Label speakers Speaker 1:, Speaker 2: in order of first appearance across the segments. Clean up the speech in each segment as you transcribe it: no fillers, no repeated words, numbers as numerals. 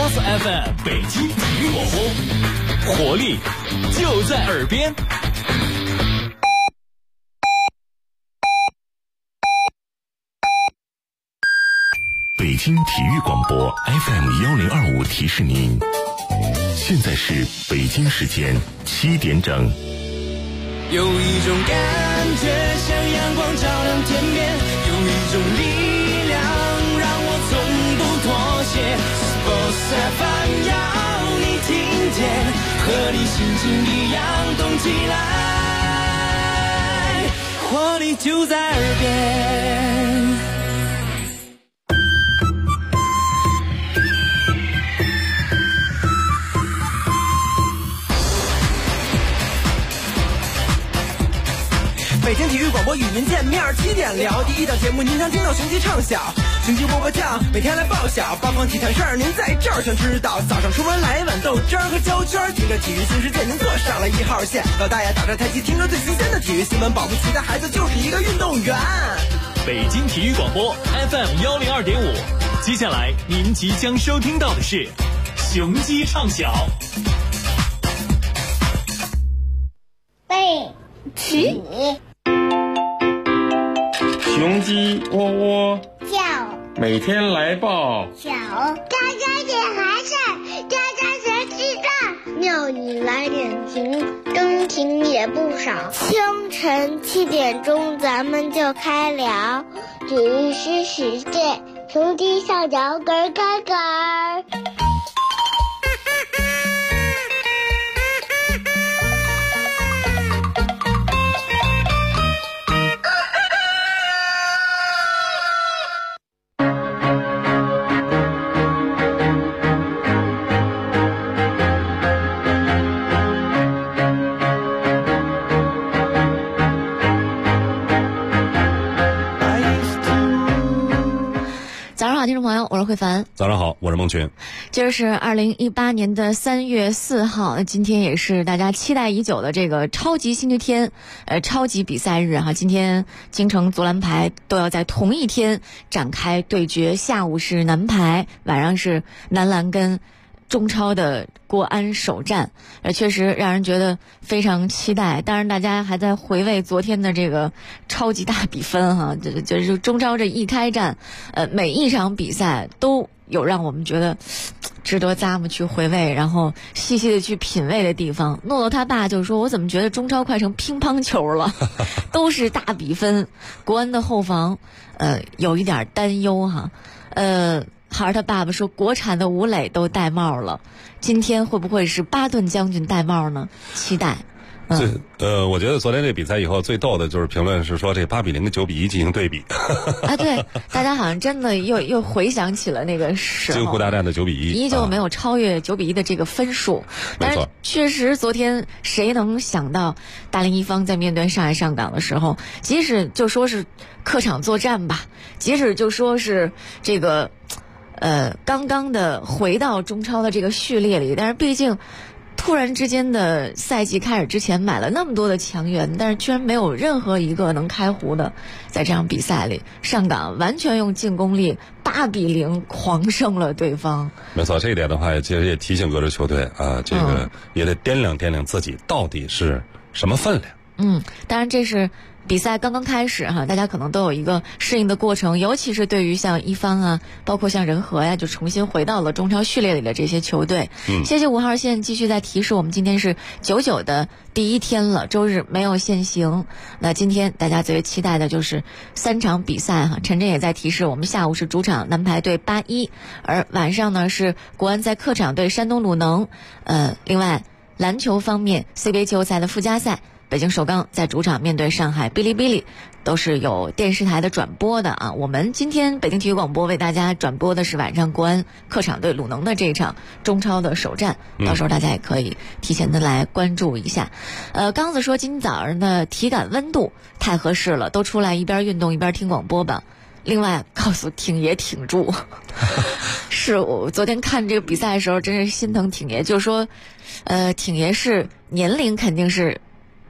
Speaker 1: Boss FM 北京体育广播，活力就在耳边。
Speaker 2: 北京体育广播 FM1025提示您，现在是北京时间7点整。
Speaker 3: 有一种感觉像阳光照亮天边，有一种力量让我从不妥协。Boss FM 要你听见，和你心情一样动起来，活力就在耳边。
Speaker 4: 北京体育广播与您见面，7点聊第一档节目，您常听到雄鸡唱晓，雄鸡波波酱，每天来报晓，八方体坛事儿您在这儿全知道。早上出门来一碗豆汁儿和焦圈，听着体育新世界，您坐上了1号线。老大爷打着太极，听着最新鲜的体育新闻，保不齐的孩子就是一个运动员。
Speaker 1: 北京体育广播 FM102.5，接下来您即将收听到的是雄鸡唱晓。
Speaker 5: 背起。
Speaker 6: 雄鸡喔喔
Speaker 5: 叫，
Speaker 6: 每天来报
Speaker 5: 小，家家点孩子，家家学记账，庙里来点情，中庭也不少。清晨7点钟，咱们就开聊，体育新世界，雄鸡上脚咯咯咯。
Speaker 7: 听众朋友，我是慧凡。
Speaker 8: 早上好，我是孟群。
Speaker 7: 今儿是2018年的3月4号，今天也是大家期待已久的这个超级星期天，超级比赛日哈。今天京城足篮排都要在同一天展开对决，下午是男排，晚上是男篮跟中超的国安首战，确实让人觉得非常期待。当然大家还在回味昨天的这个超级大比分哈，就是中超这一开战，每一场比赛都有让我们觉得值得咱们去回味，然后细细的去品味的地方。诺诺他爸就说，我怎么觉得中超快成乒乓球了，都是大比分。国安的后防有一点担忧哈，孩儿他爸爸说国产的吴磊都戴帽了，今天会不会是巴顿将军戴帽呢？期待。
Speaker 8: 我觉得昨天这比赛以后最逗的就是评论是说这8比0跟9比1进行对比
Speaker 7: 啊，对，大家好像真的又回想起了那个时候
Speaker 8: 京沪大战的9比1，
Speaker 7: 依旧没有超越9比1的这个分数。但是确实昨天谁能想到大连一方在面对上海上港的时候，即使就说是客场作战吧，即使就说是这个刚刚的回到中超的这个序列里，但是毕竟突然之间的赛季开始之前买了那么多的强援，但是居然没有任何一个能开胡的。在这场比赛里，上港完全用进攻力8比0狂胜了对方。
Speaker 8: 没错，这一点的话其实也提醒各支球队啊，这个也得掂量掂量自己到底是什么分量。
Speaker 7: 当然这是比赛刚刚开始哈，大家可能都有一个适应的过程，尤其是对于像一方啊，包括像仁和呀，就重新回到了中超序列里的这些球队。谢谢5号线继续在提示我们，今天是99的第一天了，周日没有限行。那今天大家最为期待的就是3场比赛哈。陈真也在提示我们，下午是主场男排对81，而晚上呢是国安在客场对山东鲁能。另外篮球方面 CBA 季后赛的附加赛，北京首钢在主场面对上海哔哩哔哩，都是有电视台的转播的啊。我们今天北京体育广播为大家转播的是晚上国安客场对鲁能的这一场中超的首战，到时候大家也可以提前的来关注一下。刚子说今早上的体感温度太合适了，都出来一边运动一边听广播吧。另外告诉挺爷挺住是我昨天看这个比赛的时候真是心疼挺爷，就是说挺爷是年龄肯定是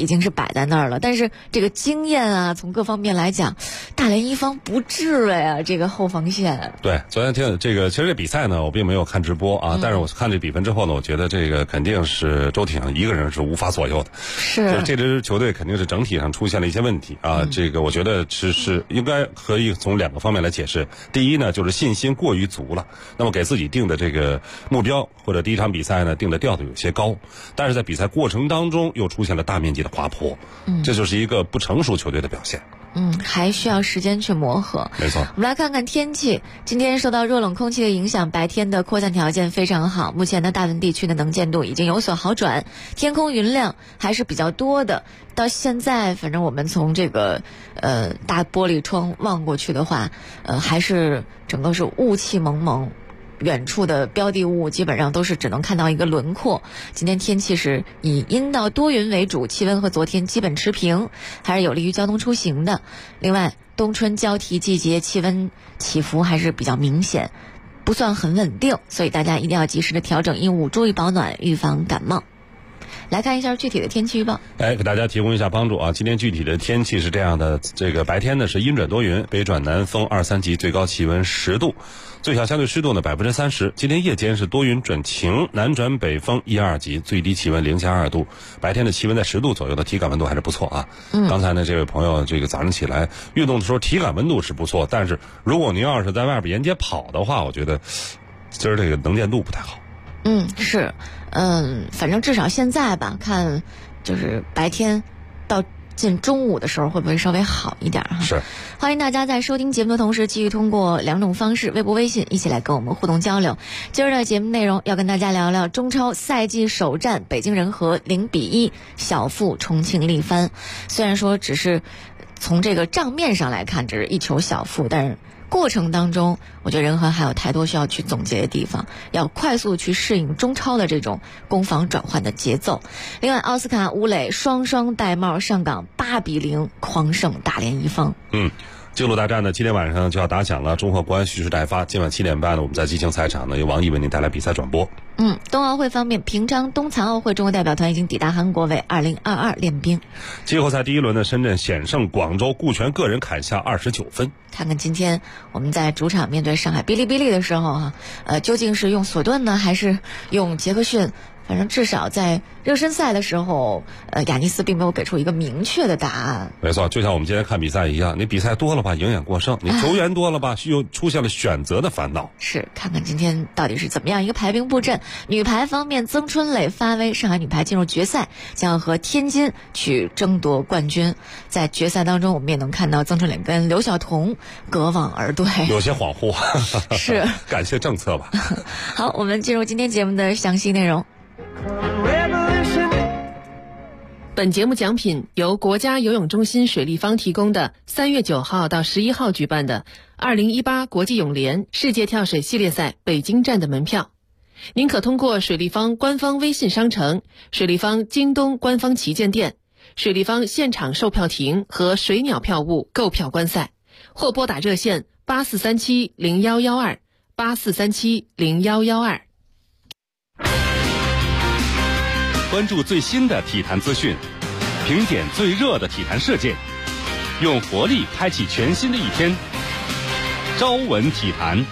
Speaker 7: 已经是摆在那儿了。但是这个经验啊，从各方面来讲，大连一方不治了呀，这个后防线。
Speaker 8: 对，昨天听这个，其实这比赛呢，我并没有看直播啊，但是我看这比分之后呢，我觉得这个肯定是周体上一个人是无法左右的，就是这支球队肯定是整体上出现了一些问题啊。这个我觉得是应该可以从2个方面来解释。第一呢，就是信心过于足了，那么给自己定的这个目标或者第一场比赛呢定的调度有些高，但是在比赛过程当中又出现了大面积的滑坡，这就是一个不成熟球队的表现。
Speaker 7: 还需要时间去磨合。
Speaker 8: 没错。
Speaker 7: 我们来看看天气。今天受到弱冷空气的影响，白天的扩散条件非常好。目前的大文地区的能见度已经有所好转，天空云量还是比较多的。到现在，反正我们从这个大玻璃窗望过去的话，还是整个是雾气蒙蒙。远处的标的物基本上都是只能看到一个轮廓。今天天气是以阴到多云为主，气温和昨天基本持平，还是有利于交通出行的。另外，冬春交替季节，气温起伏还是比较明显，不算很稳定，所以大家一定要及时的调整衣物，注意保暖，预防感冒。来看一下具体的天气预报。
Speaker 8: 给大家提供一下帮助啊！今天具体的天气是这样的：这个白天呢是阴转多云，北转南风2、3级，最高气温10度，最小相对湿度呢30%。今天夜间是多云转晴，南转北风1、2级，最低气温0下2度。白天的气温在10度左右的体感温度还是不错啊。刚才呢这位朋友这个早上起来运动的时候体感温度是不错，但是如果您要是在外边沿街跑的话，我觉得今儿这个能见度不太好。
Speaker 7: 是。反正至少现在吧，看就是白天到近中午的时候会不会稍微好一点哈？
Speaker 8: 是。
Speaker 7: 欢迎大家在收听节目的同时，继续通过2种方式，微博、微信一起来跟我们互动交流。今儿的节目内容要跟大家聊聊中超赛季首战，北京人和0-1小负重庆力帆。虽然说只是从这个账面上来看只是1球小负，但是过程当中，我觉得人和还有太多需要去总结的地方，要快速去适应中超的这种攻防转换的节奏。另外，奥斯卡、吴磊双双戴帽上岗，8-0狂胜大连一方。
Speaker 8: 京鲁大战呢，今天晚上就要打响了，中赫国安蓄势待发。今晚7点半呢，我们在激情赛场呢，由王毅为您带来比赛转播。
Speaker 7: 冬奥会方面，平昌冬残奥会中国代表团已经抵达韩国，为2022练兵。
Speaker 8: 季后赛第一轮的深圳险胜广州，顾全个人砍下29分。
Speaker 7: 看看今天我们在主场面对上海哔哩哔哩的时候究竟是用索顿呢，还是用杰克逊？反正至少在热身赛的时候，雅尼斯并没有给出一个明确的答案。
Speaker 8: 没错，就像我们今天看比赛一样，你比赛多了吧，营养过剩；你球员多了吧，又出现了选择的烦恼。
Speaker 7: 是，看看今天到底是怎么样一个排兵布阵。女排方面，曾春蕾发威，上海女排进入决赛，将要和天津去争夺冠军。在决赛当中，我们也能看到曾春蕾跟刘晓彤隔网而对，
Speaker 8: 有些恍惚。
Speaker 7: 是，
Speaker 8: 感谢政策吧。
Speaker 7: 好，我们进入今天节目的详细内容。
Speaker 9: 本节目奖品由国家游泳中心水立方提供的3月9号到11号举办的2018国际泳联世界跳水系列赛北京站的门票。您可通过水立方官方微信商城、水立方京东官方旗舰店、水立方现场售票亭和水鸟票务购票观赛，或拨打热线84370112 84370112。
Speaker 10: 关注最新的体坛资讯，评点最热的体坛事件，用活力开启全新的一天。朝闻体坛。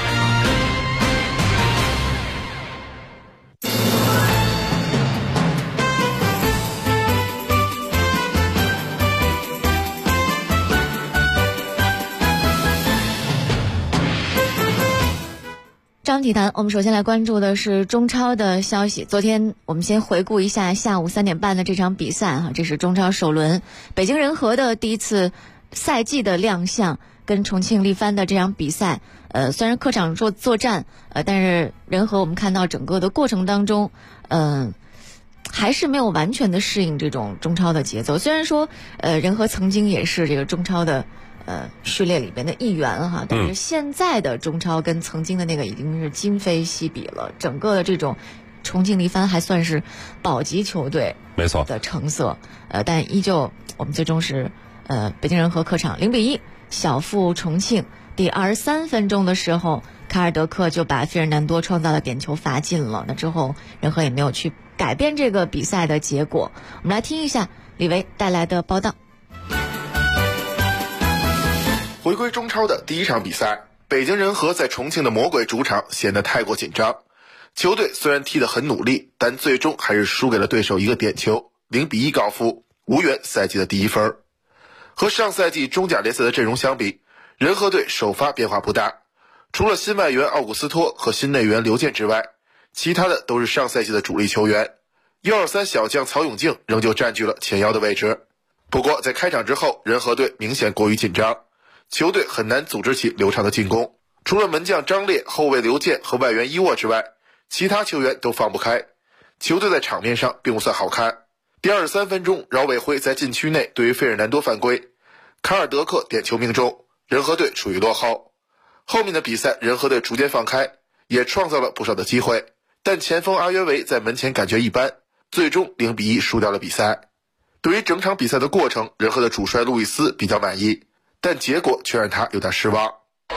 Speaker 7: 体坛，我们首先来关注的是中超的消息。昨天我们先回顾一下下午3点半的这场比赛这是中超首轮北京人和的第一次赛季的亮相，跟重庆力帆的这场比赛，虽然客场作战，但是人和我们看到整个的过程当中，还是没有完全的适应这种中超的节奏。虽然说，人和曾经也是这个中超的序列里边的一员但是现在的中超跟曾经的那个已经是今非昔比了。整个的这种重庆力帆还算是保级球队，
Speaker 8: 没错
Speaker 7: 的成色，但依旧我们最终是北京人和客场0-1小负重庆。第23分钟的时候，卡尔德克就把费尔南多创造的点球罚进了。那之后人和也没有去改变这个比赛的结果。我们来听一下李维带来的报道。
Speaker 11: 回归中超的第一场比赛，北京人和在重庆的魔鬼主场显得太过紧张。球队虽然踢得很努力，但最终还是输给了对手一个点球，0-1告负，无缘赛季的第一分。和上赛季中甲联赛的阵容相比，人和队首发变化不大，除了新外援奥古斯托和新内援刘健之外，其他的都是上赛季的主力球员。123小将曹永竞仍旧占据了前腰的位置。不过在开场之后，人和队明显过于紧张，球队很难组织起流畅的进攻。除了门将张烈、后卫刘健和外援伊沃之外，其他球员都放不开，球队在场面上并不算好看。第23分钟，饶伟辉在禁区内对于费尔南多犯规，卡尔德克点球命中，人和队处于落后。后面的比赛，人和队逐渐放开，也创造了不少的机会，但前锋阿约维在门前感觉一般，最终0-1输掉了比赛。对于整场比赛的过程，人和的主帅路易斯比较满意，但结果却让他有点失望。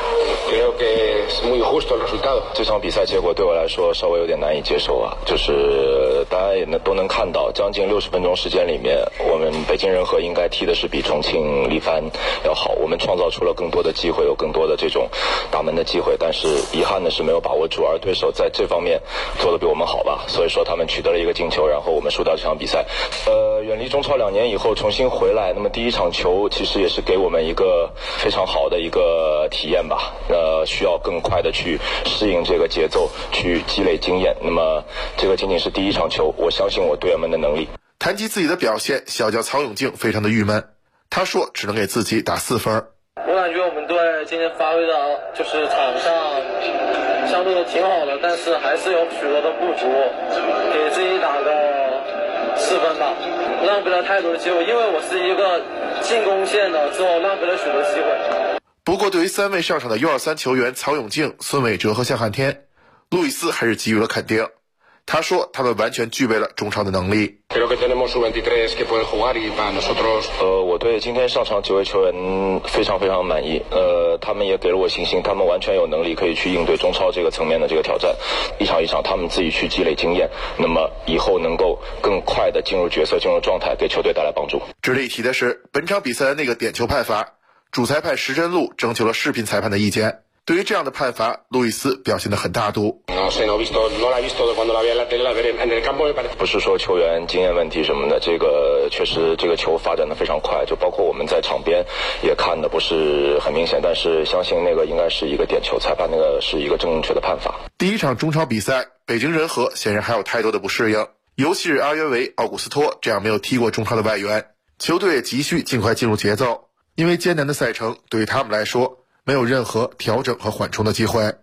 Speaker 12: 这场比赛结果对我来说稍微有点难以接受啊，就是大家也都能看到，将近60分钟时间里面，我们北京人和应该踢的是比重庆力帆要好，我们创造出了更多的机会，有更多的这种打门的机会，但是遗憾的是没有把握住，而对手在这方面做的比我们好吧，所以说他们取得了一个进球，然后我们输掉这场比赛。远离中超2年以后重新回来，那么第一场球其实也是给我们一个非常好的一个体验吧，需要更快的去适应这个节奏，去积累经验。那么这个仅仅是第一场球，我相信我队员们的能力。
Speaker 11: 谈及自己的表现，小将曹永竞非常的郁闷，他说只能给自己打4分。
Speaker 13: 我感觉我们队今天发挥的就是场上相对挺好的，但是还是有许多的不足，给自己打个4分吧。浪费了太多的机会，因为我是一个进攻线的，之后浪费了许多机会。
Speaker 11: 不过对于3位上场的U23球员曹永竞、孙伟哲和向汉天，路易斯还是给予了肯定。他说他们完全具备了中超的能力。
Speaker 12: 我对今天上场9位球员非常非常满意，他们也给了我信心，他们完全有能力可以去应对中超这个层面的这个挑战，一场一场他们自己去积累经验，那么以后能够更快的进入角色、进入状态，给球队带来帮助。
Speaker 11: 值得一提的是，本场比赛的那个点球判罚，主裁判石真路征求了视频裁判的意见。对于这样的判罚，路易斯表现得很大度。
Speaker 12: 不是说球员经验问题什么的，这个确实这个球发展的非常快，就包括我们在场边也看的不是很明显，但是相信那个应该是一个点球，裁判那个是一个正确的判罚。
Speaker 11: 第一场中超比赛，北京人和显然还有太多的不适应，尤其是阿约维、奥古斯托这样没有踢过中超的外援，球队也急需尽快进入节奏，因为艰难的赛程对于他们来说没有任何调整和缓冲的机会。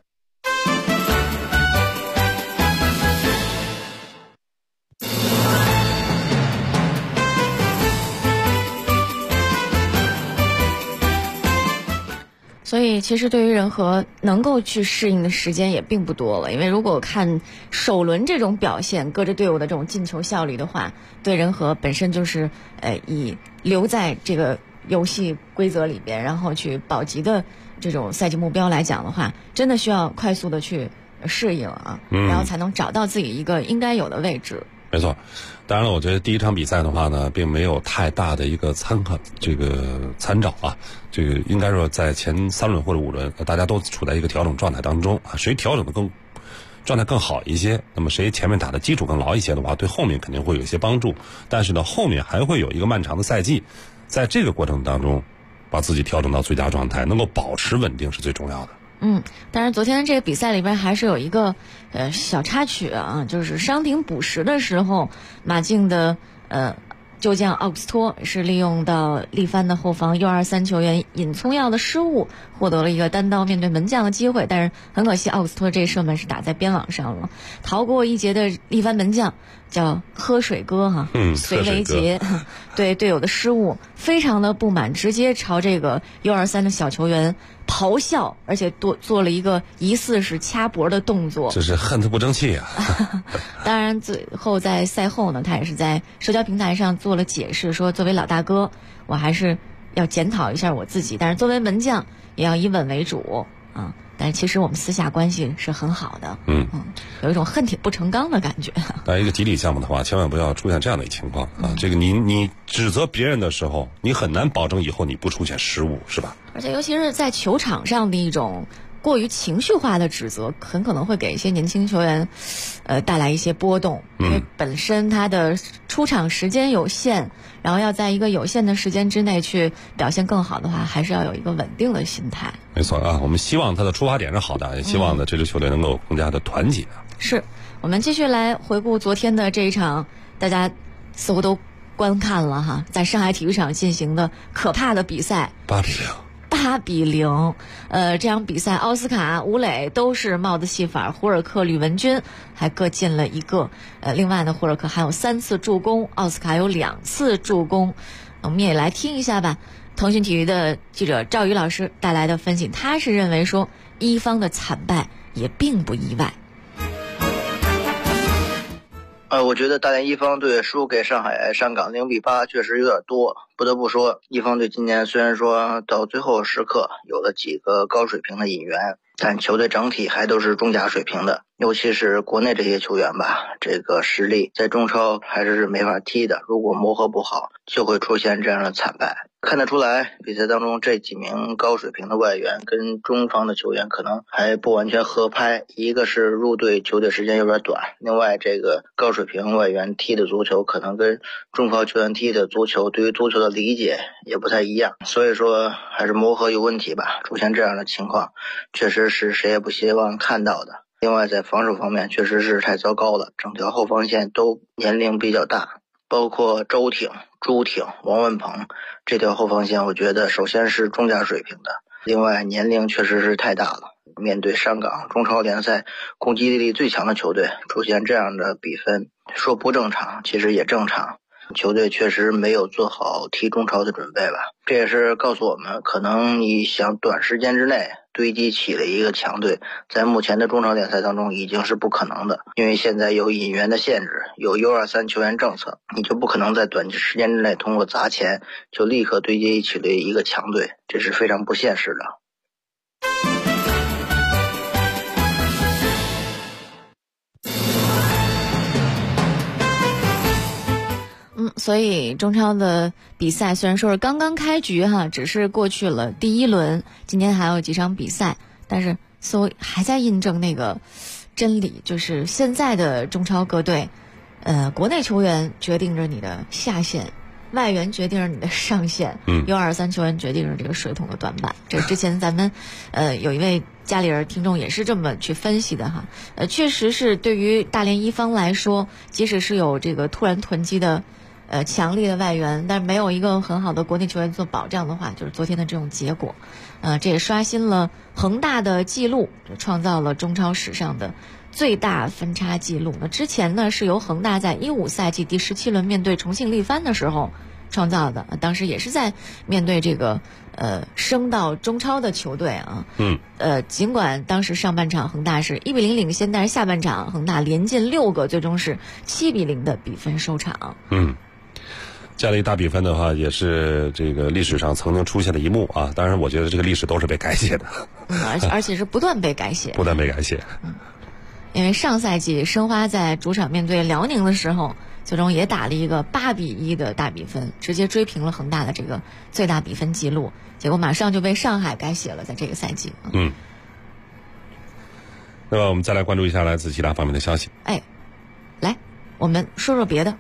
Speaker 7: 所以其实对于人和能够去适应的时间也并不多了，因为如果看首轮这种表现，各支队伍的这种进球效率的话，对人和本身就是以留在这个游戏规则里边，然后去保级的这种赛季目标来讲的话，真的需要快速的去适应啊，然后才能找到自己一个应该有的位置。
Speaker 8: 没错，当然了，我觉得第一场比赛的话呢，并没有太大的一个参照啊。这个应该说在前3轮或者5轮，大家都处在一个调整状态当中啊，谁调整的状态更好一些，那么谁前面打的基础更牢一些的话，对后面肯定会有一些帮助。但是呢，后面还会有一个漫长的赛季，在这个过程当中，把自己调整到最佳状态，能够保持稳定是最重要的。
Speaker 7: 但是昨天这个比赛里边还是有一个小插曲啊，就是伤停补时的时候，马竞的旧将奥古斯托是利用到力帆的后防U23球员尹聪耀的失误，获得了一个单刀面对门将的机会，但是很可惜奥古斯托这射门是打在边网上了，逃过一劫的力帆门将叫喝水哥哈，隋维杰对队友的失误非常的不满，直接朝这个U23的小球员咆哮，而且做了一个疑似是掐脖的动作，
Speaker 8: 这是恨他不争气啊。
Speaker 7: 当然最后在赛后呢，他也是在社交平台上做了解释，说作为老大哥，我还是要检讨一下我自己，但是作为门将也要以稳为主啊。 但是其实我们私下关系是很好的。有一种恨铁不成钢的感觉。
Speaker 8: 但一个集体项目的话，千万不要出现这样的情况啊！这个你指责别人的时候，你很难保证以后你不出现失误，是吧？
Speaker 7: 而且尤其是在球场上的一种过于情绪化的指责，很可能会给一些年轻球员带来一些波动。因为本身他的出场时间有限，然后要在一个有限的时间之内去表现更好的话，还是要有一个稳定的心态。
Speaker 8: 没错啊，我们希望他的出发点是好的，也希望呢这支球队能够更加的团结。
Speaker 7: 是，我们继续来回顾昨天的这一场，大家似乎都观看了哈，在上海体育场进行的可怕的比赛，8比0，这场比赛奥斯卡、吴磊都是帽子戏法，胡尔克、吕文君还各进了1个，另外呢，胡尔克还有3次助攻，奥斯卡有2次助攻。我们也来听一下吧，腾讯体育的记者赵宇老师带来的分析，他是认为说一方的惨败也并不意外。
Speaker 14: 我觉得大连一方队输给上港0比8确实有点多。不得不说，一方队今年虽然说到最后时刻有了几个高水平的引援，但球队整体还都是中甲水平的，尤其是国内这些球员吧，这个实力在中超还是没法踢的，如果磨合不好，就会出现这样的惨败。看得出来，比赛当中这几名高水平的外援跟中方的球员可能还不完全合拍，一个是入队球队时间有点短，另外这个高水平外援踢的足球可能跟中超球员踢的足球对于足球的理解也不太一样，所以说还是磨合有问题吧，出现这样的情况确实是谁也不希望看到的。另外在防守方面确实是太糟糕了，整条后防线都年龄比较大，包括周挺、朱挺、王文鹏这条后防线，我觉得首先是中甲水平的，另外年龄确实是太大了。面对上港中超联赛攻击力最强的球队，出现这样的比分，说不正常其实也正常，球队确实没有做好踢中超的准备吧。这也是告诉我们，可能你想短时间之内堆积起了一个强队，在目前的中超联赛当中已经是不可能的，因为现在有引援的限制，有 U23 球员政策，你就不可能在短期时间之内通过砸钱就立刻堆积起了一个强队，这是非常不现实的。
Speaker 7: 所以中超的比赛虽然说是刚刚开局哈，只是过去了第1轮，今天还有几场比赛，但是似乎还在印证那个真理，就是现在的中超各队，国内球员决定着你的下限，外援决定着你的上限，U23球员决定着这个水桶的短板。这之前咱们有一位家里人听众也是这么去分析的哈，确实是对于大连一方来说，即使是有这个突然囤积的强力的外援，但是没有一个很好的国内球员做保障的话，就是昨天的这种结果。这也刷新了恒大的记录，创造了中超史上的最大分差记录。那之前呢是由恒大在15赛季第17轮面对重庆力帆的时候创造的，当时也是在面对这个升到中超的球队啊。尽管当时上半场恒大是1比0领先，但是下半场恒大连进6个，最终是7比0的比分收场。
Speaker 8: 这样的一大比分的话，也是这个历史上曾经出现的一幕啊。当然，我觉得这个历史都是被改写的，
Speaker 7: 而且是不断被改写，因为上赛季申花在主场面对辽宁的时候，最终也打了一个8比1的大比分，直接追平了恒大的这个最大比分记录，结果马上就被上海改写了，在这个赛季。
Speaker 8: 那么我们再来关注一下来自其他方面的消息。
Speaker 7: 来，我们说说别的。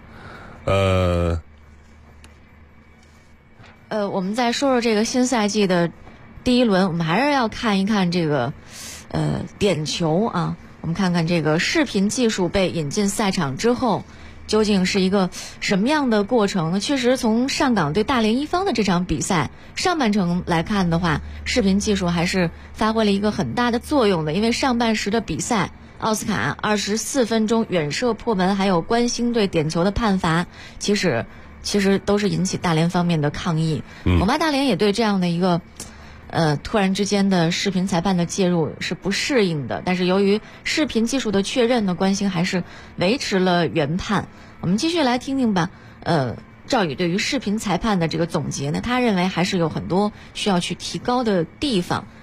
Speaker 7: 我们再说说这个新赛季的第1轮，我们还是要看一看这个点球啊。我们看看这个视频技术被引进赛场之后，究竟是一个什么样的过程呢？确实，从上港对大连一方的这场比赛上半程来看的话，视频技术还是发挥了一个很大的作用的。因为上半时的比赛，奥斯卡24分钟远射破门，还有关兴队点球的判罚，其实都是引起大连方面的抗议。恐怕大连也对这样的一个突然之间的视频裁判的介入是不适应的，但是由于视频技术的确认呢，关兴还是维持了原判。我们继续来听听吧。赵宇对于视频裁判的这个总结呢，他认为还是有很多需要去提高的地方，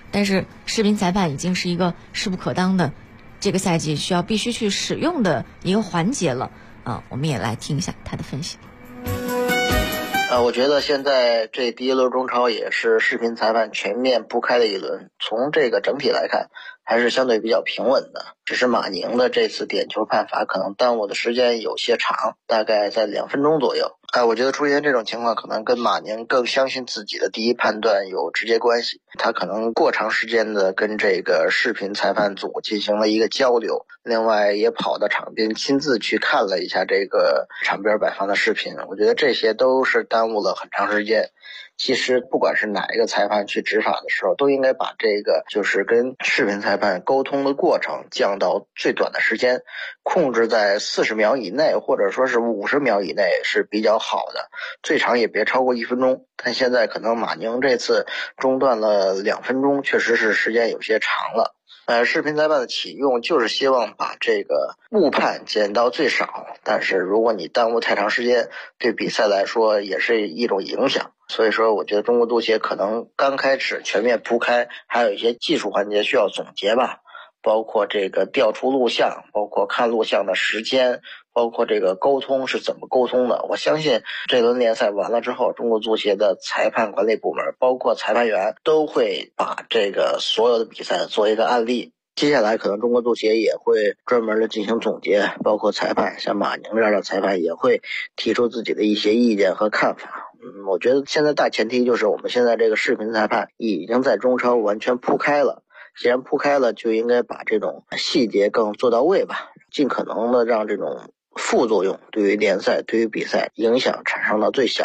Speaker 7: 但是视频裁判已经是一个势不可当的这个赛季必须去使用的一个环节了啊。我们也来听一下他的分析。
Speaker 14: 我觉得现在这第一轮中超也是视频裁判全面铺开的一轮，从这个整体来看还是相对比较平稳的，只是马宁的这次点球判罚可能耽误的时间有些长，大概在2分钟左右。我觉得出现这种情况可能跟马宁更相信自己的第一判断有直接关系，他可能过长时间的跟这个视频裁判组进行了一个交流，另外也跑到场边亲自去看了一下这个场边摆放的视频，我觉得这些都是耽误了很长时间。其实不管是哪一个裁判去执法的时候，都应该把这个就是跟视频裁判沟通的过程降到最短的时间，控制在40秒以内或者说是50秒以内是比较好的，最长也别超过1分钟。但现在可能马宁这次中断了2分钟，确实是时间有些长了。视频裁判的启用就是希望把这个误判减到最少，但是如果你耽误太长时间，对比赛来说也是一种影响。所以说我觉得中国足协可能刚开始全面铺开，还有一些技术环节需要总结吧，包括这个调出录像，包括看录像的时间，包括这个沟通是怎么沟通的。我相信这轮联赛完了之后，中国足协的裁判管理部门包括裁判员都会把这个所有的比赛做一个案例。接下来可能中国足协也会专门的进行总结，包括裁判，像马宁这样的裁判也会提出自己的一些意见和看法。我觉得现在大前提就是我们现在这个视频裁判已经在中超完全铺开了，既然铺开了，就应该把这种细节更做到位吧，尽可能的让这种副作用对于联赛对于比赛影响产生到最小。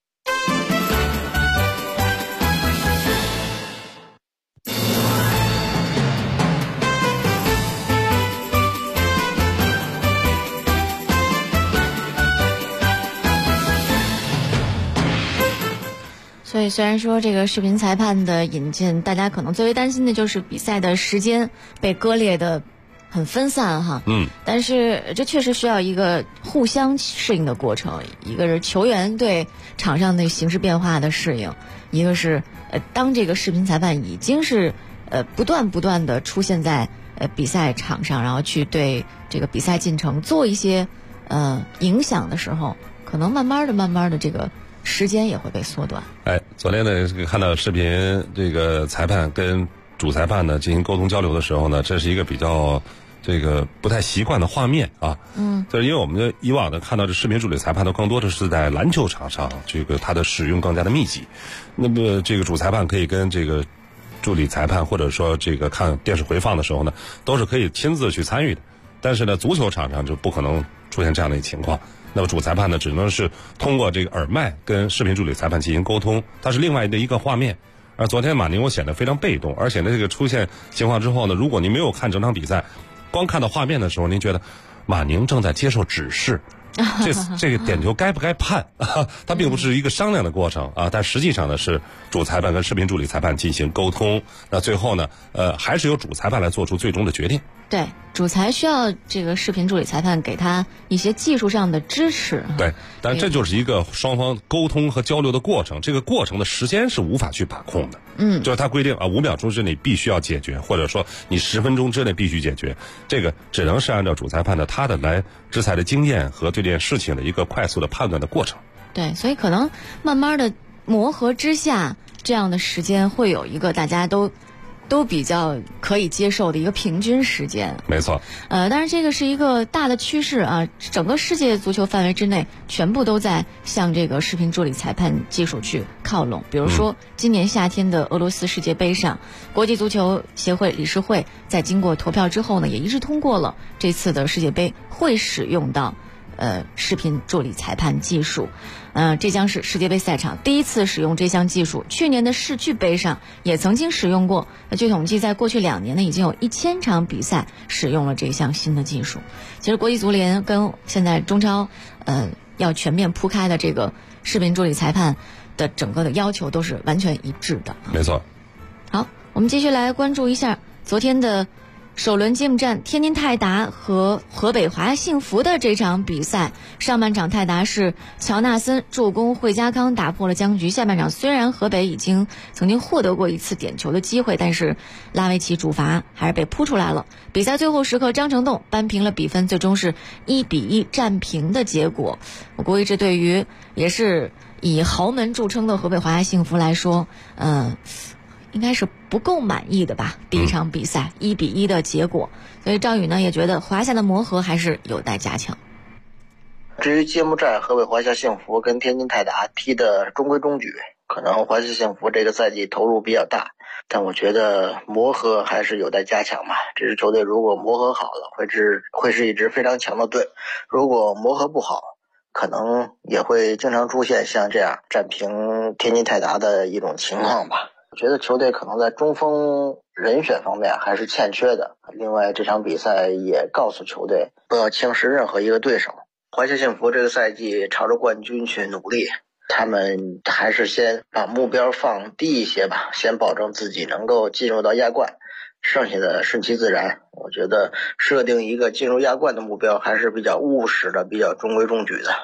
Speaker 7: 所以虽然说这个视频裁判的引进，大家可能最为担心的就是比赛的时间被割裂的很分散哈。但是这确实需要一个互相适应的过程，一个是球员对场上的形势变化的适应，一个是当这个视频裁判已经是不断的出现在比赛场上，然后去对这个比赛进程做一些影响的时候，可能慢慢的这个时间也会被缩短。
Speaker 8: 昨天呢看到视频，这个裁判跟主裁判呢进行沟通交流的时候呢，这是一个比较这个不太习惯的画面啊。就是因为我们以往的看到这视频助理裁判都更多的是在篮球场上，这个它的使用更加的密集。那么这个主裁判可以跟这个助理裁判或者说这个看电视回放的时候呢，都是可以亲自去参与的。但是呢，足球场上就不可能出现这样的情况。那么主裁判呢，只能是通过这个耳麦跟视频助理裁判进行沟通，它是另外的一个画面。而昨天马宁我显得非常被动，而且呢这个出现情况之后呢，如果您没有看整场比赛，光看到画面的时候，您觉得马宁正在接受指示，这个点球该不该判它并不是一个商量的过程啊，但实际上呢是主裁判跟视频助理裁判进行沟通，那最后呢还是由主裁判来做出最终的决定。
Speaker 7: 对，主裁需要这个视频助理裁判给他一些技术上的支持。
Speaker 8: 对，但这就是一个双方沟通和交流的过程，这个过程的时间是无法去把控的。就是他规定5秒钟之内必须要解决，或者说你10分钟之内必须解决，这个只能是按照主裁判的他的来执裁的经验和对这件事情的一个快速的判断的过程。
Speaker 7: 对，所以可能慢慢的磨合之下，这样的时间会有一个大家都比较可以接受的一个平均时间。
Speaker 8: 没错。
Speaker 7: 但是这个是一个大的趋势啊，整个世界足球范围之内全部都在向这个视频助理裁判技术去靠拢。比如说今年夏天的俄罗斯世界杯上，国际足球协会理事会在经过投票之后呢，也一致通过了这次的世界杯会使用到视频助理裁判技术。这将是世界杯赛场第一次使用这项技术，去年的世俱杯上也曾经使用过。据统计，在过去2年呢，已经有1000场比赛使用了这项新的技术。其实国际足联跟现在中超要全面铺开的这个视频助理裁判的整个的要求都是完全一致的。
Speaker 8: 没错。
Speaker 7: 好，我们继续来关注一下昨天的首轮揭幕战天津泰达和河北华夏幸福的这场比赛，上半场泰达是乔纳森助攻惠家康打破了僵局。下半场虽然河北已经曾经获得过一次点球的机会，但是拉维奇主罚还是被扑出来了。比赛最后时刻，张成栋扳平了比分，最终是1-1战平的结果。我估计这对于也是以豪门著称的河北华夏幸福来说，应该是不够满意的吧，第一场比赛1-1的结果，所以赵宇呢也觉得华夏的磨合还是有待加强。
Speaker 14: 至于揭幕战，河北华夏幸福跟天津泰达踢的中规中矩，可能华夏幸福这个赛季投入比较大，但我觉得磨合还是有待加强吧。这支球队如果磨合好了，会是一支非常强的队，如果磨合不好，可能也会经常出现像这样战平天津泰达的一种情况吧。我觉得球队可能在中锋人选方面还是欠缺的。另外，这场比赛也告诉球队不要轻视任何一个对手。华夏幸福这个赛季朝着冠军去努力，他们还是先把目标放低一些吧，先保证自己能够进入到亚冠，剩下的顺其自然。我觉得设定一个进入亚冠的目标还是比较务实的，比较中规中矩的。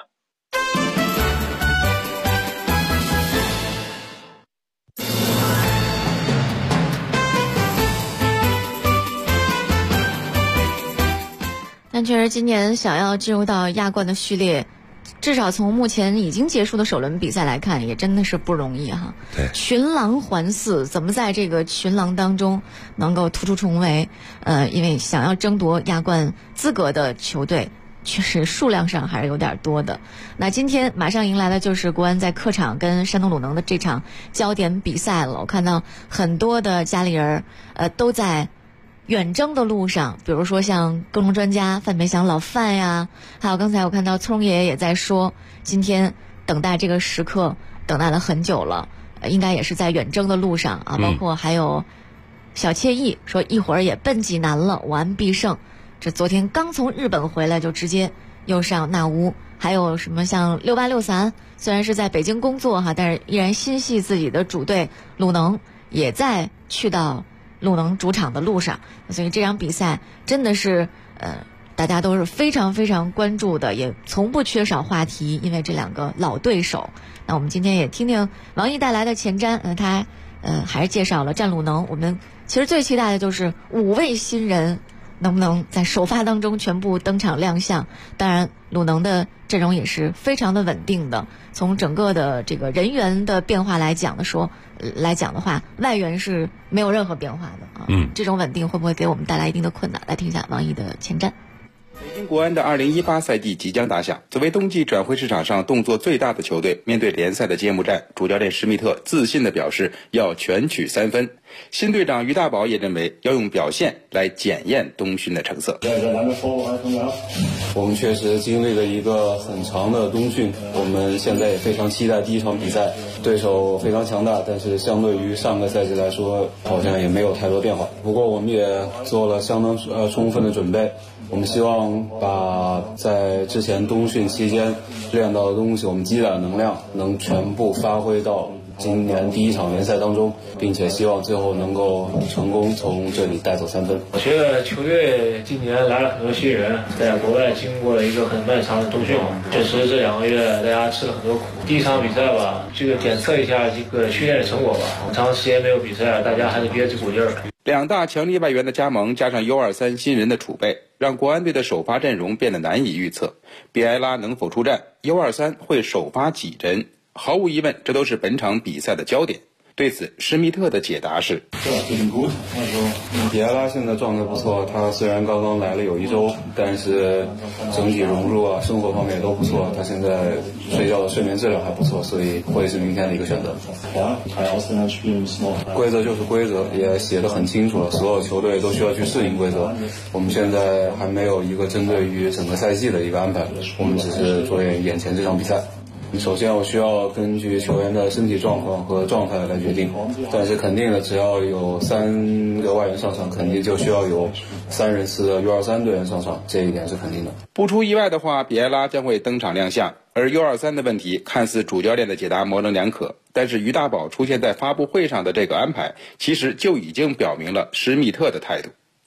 Speaker 7: 但确实今年想要进入到亚冠的序列，至少从目前已经结束的首轮比赛来看，也真的是不容易哈。
Speaker 8: 对，
Speaker 7: 群狼环伺，怎么在这个群狼当中能够突出重围？因为想要争夺亚冠资格的球队，确实数量上还是有点多的。那今天马上迎来的就是国安在客场跟山东鲁能的这场焦点比赛了。我看到很多的家里人都在远征的路上，比如说像耕农专家范培祥老范呀，还有刚才我看到聪爷爷也在说，今天等待这个时刻等待了很久了，应该也是在远征的路上啊。包括还有小惬意说一会儿也奔济南了，我安必胜。这昨天刚从日本回来就直接又上纳乌。还有什么像6863，虽然是在北京工作哈，但是依然心系自己的主队鲁能，也在去到鲁能主场的路上。所以这场比赛真的是大家都是非常非常关注的，也从不缺少话题，因为这两个老对手。那我们今天也听听王毅带来的前瞻，他还是介绍了战鲁能。我们其实最期待的就是5位新人能不能在首发当中全部登场亮相。当然鲁能的阵容也是非常的稳定的，从整个的这个人员的变化来讲的话，外援是没有任何变化的啊。这种稳定会不会给我们带来一定的困难？来听一下王毅的前瞻。
Speaker 15: 北京国安的2018赛季即将打响，作为冬季转会市场上动作最大的球队，面对联赛的揭幕战，主教练施密特自信地表示要全取3分。新队长于大宝也认为要用表现来检验冬训的成色。
Speaker 16: 我们确实经历了一个很长的冬训，我们现在也非常期待第一场比赛，对手非常强大，但是相对于上个赛季来说好像也没有太多变化。不过我们也做了相当充分的准备，我们希望把在之前冬训期间练到的东西，我们积攒的能量能全部发挥到今年第一场联赛当中，并且希望最后能够成功从这里带走3分。
Speaker 17: 我觉得球队今年来了很多新人，在国外经过了一个很漫长的冬训，确实这2个月大家吃了很多苦。第一场比赛吧，这个检测一下这个训练的成果吧。长时间没有比赛，大家还得憋着股劲儿。
Speaker 15: 2大强力外援的加盟，加上 U23 新人的储备，让国安队的首发阵容变得难以预测。比埃拉能否出战？ U23 会首发几人？毫无疑问，这都是本场比赛的焦点。对此，施密特的解答是：
Speaker 16: 比埃拉现在状态不错，他虽然刚刚来了有1周，但是整体融入啊，生活方面也都不错。他现在睡觉的睡眠质量还不错，所以会是明天的一个选择。规则就是规则，也写得很清楚了，所有球队都需要去适应规则。我们现在还没有一个针对于整个赛季的一个安排，我们只是做眼前这场比赛。首先我需要根据球员的身体状况和状态来决定，但是肯定的，只要有3个外援上场，肯定就需要有3人次的 U23 队员上场，这一点是肯定的。
Speaker 15: 不出意外的话，比埃拉将会登场亮相。而 U23 的问题看似主教练的解答模棱两可，但是于大宝出现在发布会上的这个安排，其实就已经表明了施密特的态度。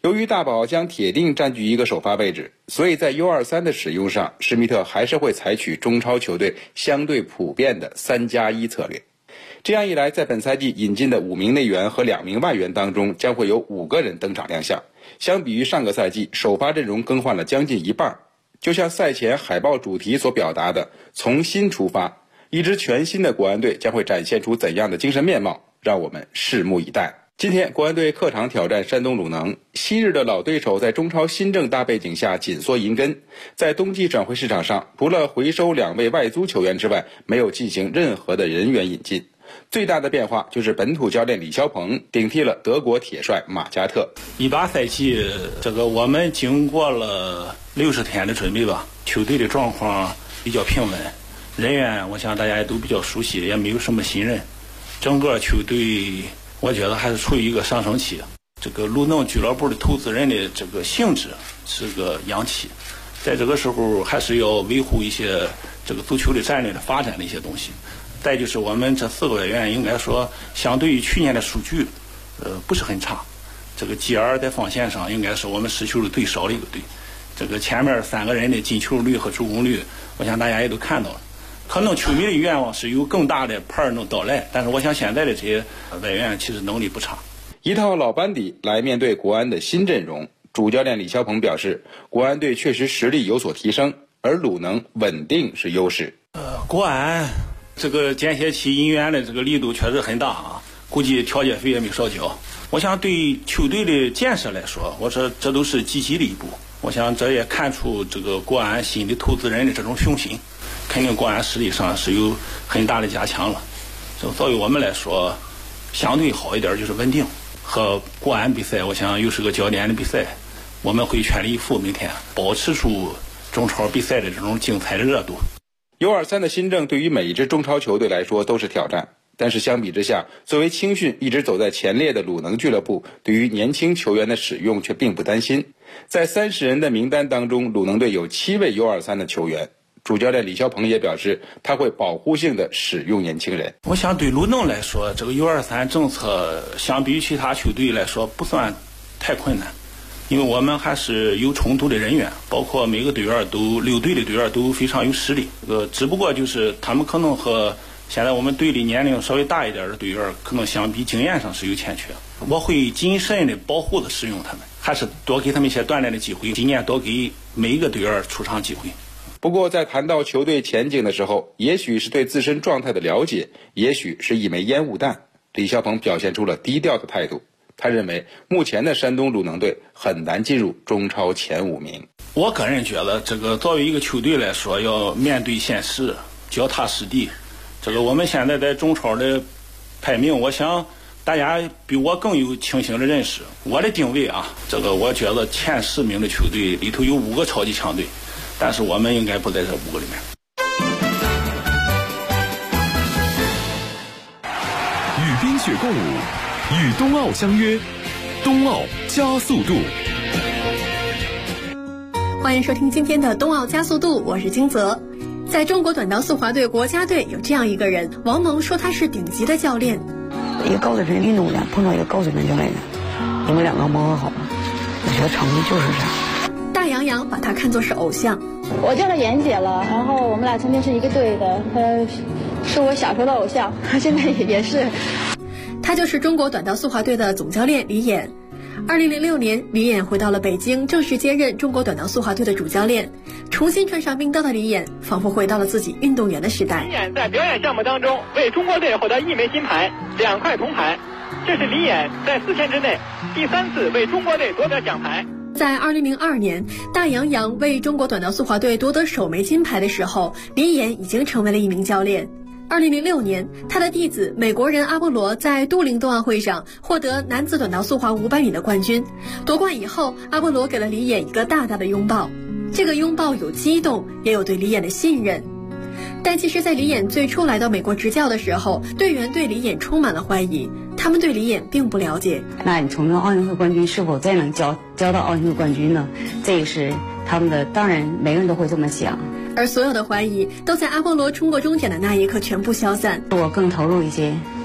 Speaker 15: 由于大宝将铁定占据一个首发位置，所以在 U23 的使用上，施密特还是会采取中超球队相对普遍的3+1策略。这样一来，在本赛季引进的5名内援和2名外援当中，将会有5个人登场亮相。相比于上个赛季，首发阵容更换了将近一半。就像赛前海报主题所表达的，从新出发，一支全新的国安队将会展现出怎样的精神面貌，让我们拭目以待。今天国安队客场挑战山东鲁能，昔日的老对手在中超新政大背景下紧缩银根，在冬季转会市场上除了回收2位外租球员之外，没有进行任何的人员引进。最大的变化就是本土教练李霄鹏顶替了德国铁帅马加特。
Speaker 18: 18赛季我们经过了60天的准备吧，球队的状况比较平稳，人员我想大家也都比较熟悉，也没有什么新人，整个球队我觉得还是处于一个上升期。鲁能俱乐部的投资人的性质是个洋气，在这个时候还是要维护一些足球的战略的发展的一些东西。再就是我们这4个外援应该说相对于去年的数据不是很差，吉尔在锋线上应该是我们失球的最少的一个队，前面3个人的进球率和助攻率我想大家也都看到了。可能球迷的愿望是有更大的牌能到来，但是我想现在的这些外援其实能力不差。
Speaker 15: 一套老班底来面对国安的新阵容，主教练李霄鹏表示，国安队确实实力有所提升，而鲁能稳定是优势。
Speaker 18: 国安间歇期引援的力度确实很大啊，估计调解费也没少交。我想对球队的建设来说，我说这都是积极的一步。我想这也看出国安新的投资人的这种雄心，肯定国安实力上是有很大的加强了。作为我们来说，相对好一点就是稳定。和国安比赛，我想又是个焦点的比赛，我们会全力以赴，明天保持住中超比赛的这种精彩的热度。
Speaker 15: U23 的新政对于每一支中超球队来说都是挑战，但是相比之下，作为青训一直走在前列的鲁能俱乐部，对于年轻球员的使用却并不担心。在30人的名单当中，鲁能队有7位 U23 的球员。主教练李霄鹏也表示，他会保护性的使用年轻人。
Speaker 18: 我想对鲁能来说，U23 政策相比于其他球队来说不算太困难，因为我们还是有充足的人员，包括每个队员6队的队员都非常有实力。只不过就是他们可能和现在我们队里年龄稍微大一点的队员可能相比经验上是有欠缺。我会谨慎的保护的使用他们，还是多给他们一些锻炼的机会，今年多给每一个队员出场机会。
Speaker 15: 不过在谈到球队前景的时候，也许是对自身状态的了解，也许是一枚烟雾弹，李霄鹏表现出了低调的态度。他认为目前的山东鲁能队很难进入中超前5名。
Speaker 18: 我个人觉得作为一个球队来说，要面对现实，脚踏实地。我们现在在中超的排名，我想大家比我更有清醒的认识。我的定位啊，我觉得前10名的球队里头有5个超级强队，但是我们应该不在这5个里面。
Speaker 2: 与冰雪共舞，与冬奥相约，冬奥加速度。
Speaker 19: 欢迎收听今天的冬奥加速度，我是金泽。在中国短道速滑队国家队有这样一个人，王蒙说他是顶级的教练。
Speaker 20: 一个高水平运动员碰到一个高水平教练，你们2个磨合好了，我觉得成绩就是这样。
Speaker 19: 大杨洋把他看作是偶像。
Speaker 21: 我叫他妍姐了，然后我们俩曾经是一个队的，他是我小时候的偶像，他现在也是。
Speaker 19: 他就是中国短道速滑队的总教练李演。2006年，李演回到了北京，正式接任中国短道速滑队的主教练。重新穿上冰刀的李演，仿佛回到了自己运动员的时代。
Speaker 22: 李演在表演项目当中为中国队获得1枚金牌、2块铜牌，这是李演在4天之内第3次为中国队夺得奖牌。
Speaker 19: 在2002年，大杨洋为中国短道速滑队夺得首枚金牌的时候，李演已经成为了一名教练。2006年，他的弟子美国人阿波罗在都灵冬奥会上获得男子短道速滑500米的冠军。夺冠以后，阿波罗给了李演一个大大的拥抱，这个拥抱有激动，也有对李演的信任。但其实在李演最初来到美国执教的时候，队员对李演充满了怀疑，他们对李演并不了解。
Speaker 20: 那你从奥运会冠军是否再能教到奥运会冠军呢？这也是他们的，当然每个人都会这么想。
Speaker 19: 而所有的怀疑都在阿波罗冲过终点的那一刻全部消散。
Speaker 20: 我更投入一些，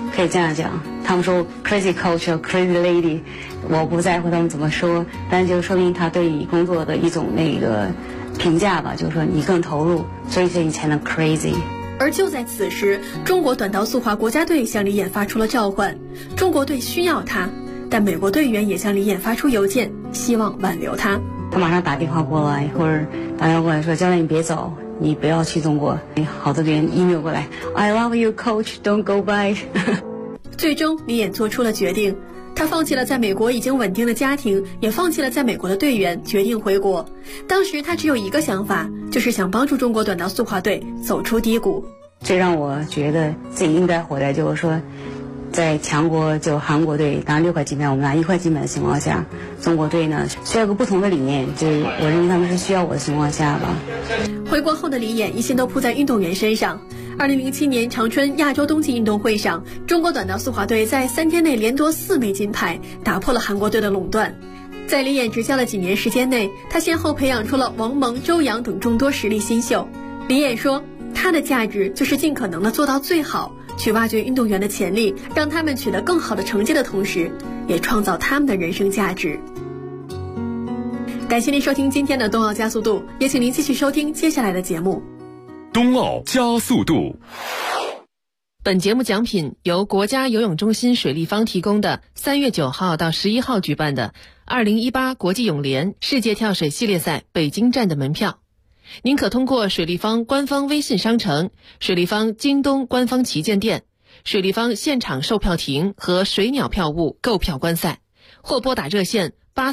Speaker 20: 可以这样讲。他们说 crazy coach crazy lady， 我不在乎他们怎么说，但就说明他对你工作的一种那个评价吧，就是说你更投入，所以你才能 crazy。
Speaker 19: 而就在此时，中国短道速滑国家队向李演发出了召唤，中国队需要他，但美国队员也向李演发出邮件，希望挽留他。
Speaker 20: 他马上打电话过来，或者打电话过来说：“教练，你别走，你不要去中国。”好多人 email 过来 ：“I love you, coach. Don't go back 。”
Speaker 19: 最终，李演做出了决定。他放弃了在美国已经稳定的家庭，也放弃了在美国的队员，决定回国。当时他只有一个想法，就是想帮助中国短道速滑队走出低谷。
Speaker 20: 最让我觉得自己应该回来，就是说，在强国就韩国队拿6块金牌，我们拿1块金牌的情况下，中国队呢需要个不同的理念，就是我认为他们是需要我的情况下吧。
Speaker 19: 回国后的李演一心都扑在运动员身上。2007年长春亚洲冬季运动会上，中国短道速滑队在3天内连夺4枚金牌，打破了韩国队的垄断。在李演执教的几年时间内，他先后培养出了王蒙、周洋等众多实力新秀。李演说，他的价值就是尽可能的做到最好，去挖掘运动员的潜力，让他们取得更好的成绩的同时，也创造他们的人生价值。感谢您收听今天的冬奥加速度，也请您继续收听接下来的节目。
Speaker 2: 冬奥加速度。
Speaker 9: 本节目奖品由国家游泳中心水立方提供的3月9号到11号举办的2018国际泳联世界跳水系列赛北京站的门票。您可通过水立方官方微信商城、水立方京东官方旗舰店、水立方现场售票亭和水鸟票务购票观赛，或拨打热线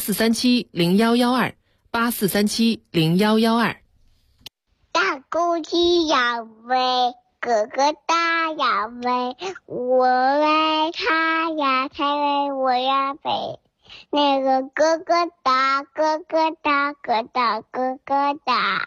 Speaker 9: 84370112 84370112。
Speaker 5: 大公鸡要飞，哥哥大要飞，我为他呀，他为我呀飞。那个哥哥大，哥哥大，哥大哥哥大。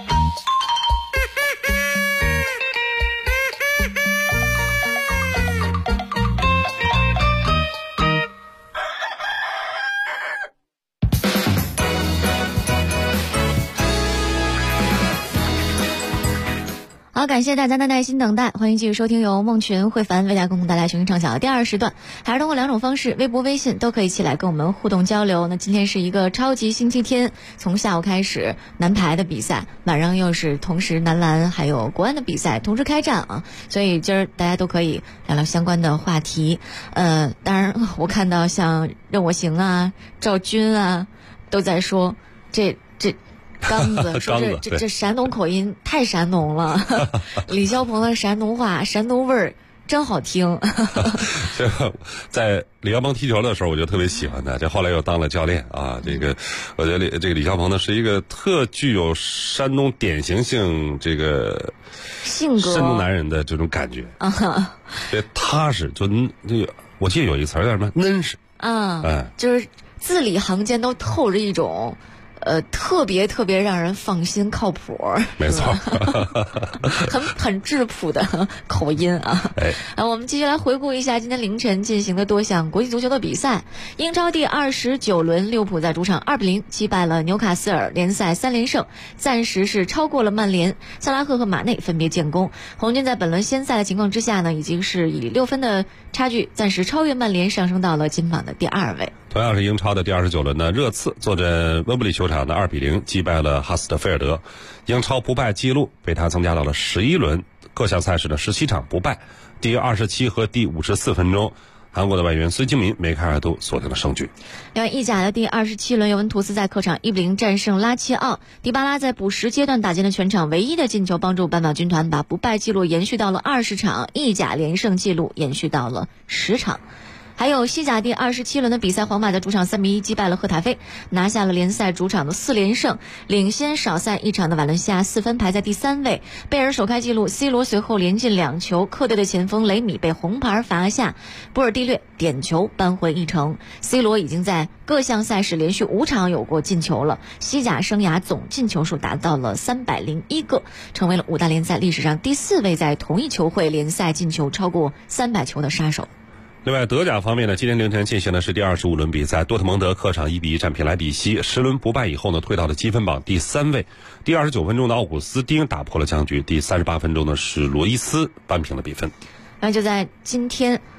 Speaker 7: 好，感谢大家的耐心等待，欢迎继续收听由梦群慧凡为大家共同带来全新畅想的第2时段，还是通过2种方式，微博、微信都可以一起来跟我们互动交流。那今天是一个超级星期天，从下午开始男排的比赛，晚上又是同时男篮还有国安的比赛同时开战啊，所以今儿大家都可以聊聊相关的话题。当然我看到像任我行啊、赵军啊都在说这刚子说这山东口音太山东了，李霄鹏的山东话山东味儿真好听。
Speaker 8: 这在李霄鹏踢球的时候，我就特别喜欢他。这后来又当了教练啊。这个我觉得这个李霄鹏呢是一个特具有山东典型性这个
Speaker 7: 性格，
Speaker 8: 山东男人的这种感觉啊。这踏实，就那个我记得有一词叫什么嫩实
Speaker 7: 啊，就是字里行间都透着一种。特别让人放心靠谱，
Speaker 8: 没错，
Speaker 7: 很质朴的口音啊。我们继续来回顾一下今天凌晨进行的多项国际足球的比赛。英超第29轮，利物浦在主场2-0击败了纽卡斯尔，联赛3连胜，暂时是超过了曼联。萨拉赫和马内分别建功。红军在本轮先赛的情况之下呢，已经是以6分的差距暂时超越曼联，上升到了金榜的第2位。
Speaker 8: 同样是英超的第29轮呢，热刺坐镇温布利球场的2-0击败了哈斯特菲尔德，英超不败纪录被他增加到了11轮，各项赛事的17场不败。第27和第54分钟，韩国的外援孙兴民、梅开二度锁定了胜局。
Speaker 7: 另外，意甲的第27轮，尤文图斯在客场1-0战胜拉齐奥，迪巴拉在补时阶段打进了全场唯一的进球，帮助斑马军团把不败纪录延续到了20场，意甲连胜纪录延续到了10场。还有西甲第27轮的比赛，皇马在主场3-1击败了赫塔菲，拿下了联赛主场的4连胜，领先少赛1场的瓦伦西亚4分排在第3位。贝尔首开纪录 ，C 罗随后连进2球，客队的前锋雷米被红牌罚下，波尔蒂略点球扳回一城。C 罗已经在各项赛事连续5场有过进球了，西甲生涯总进球数达到了301个，成为了5大联赛历史上第4位在同一球会联赛进球超过300球的杀手。
Speaker 8: 另外，德甲方面呢，今天凌晨进行的是第25轮比赛，多特蒙德客场1-1战平莱比锡，10轮不败以后呢，退到了积分榜第3位。第29分钟的奥古斯丁打破了僵局，第38分钟呢是罗伊斯扳平了比分。
Speaker 7: 那就在今天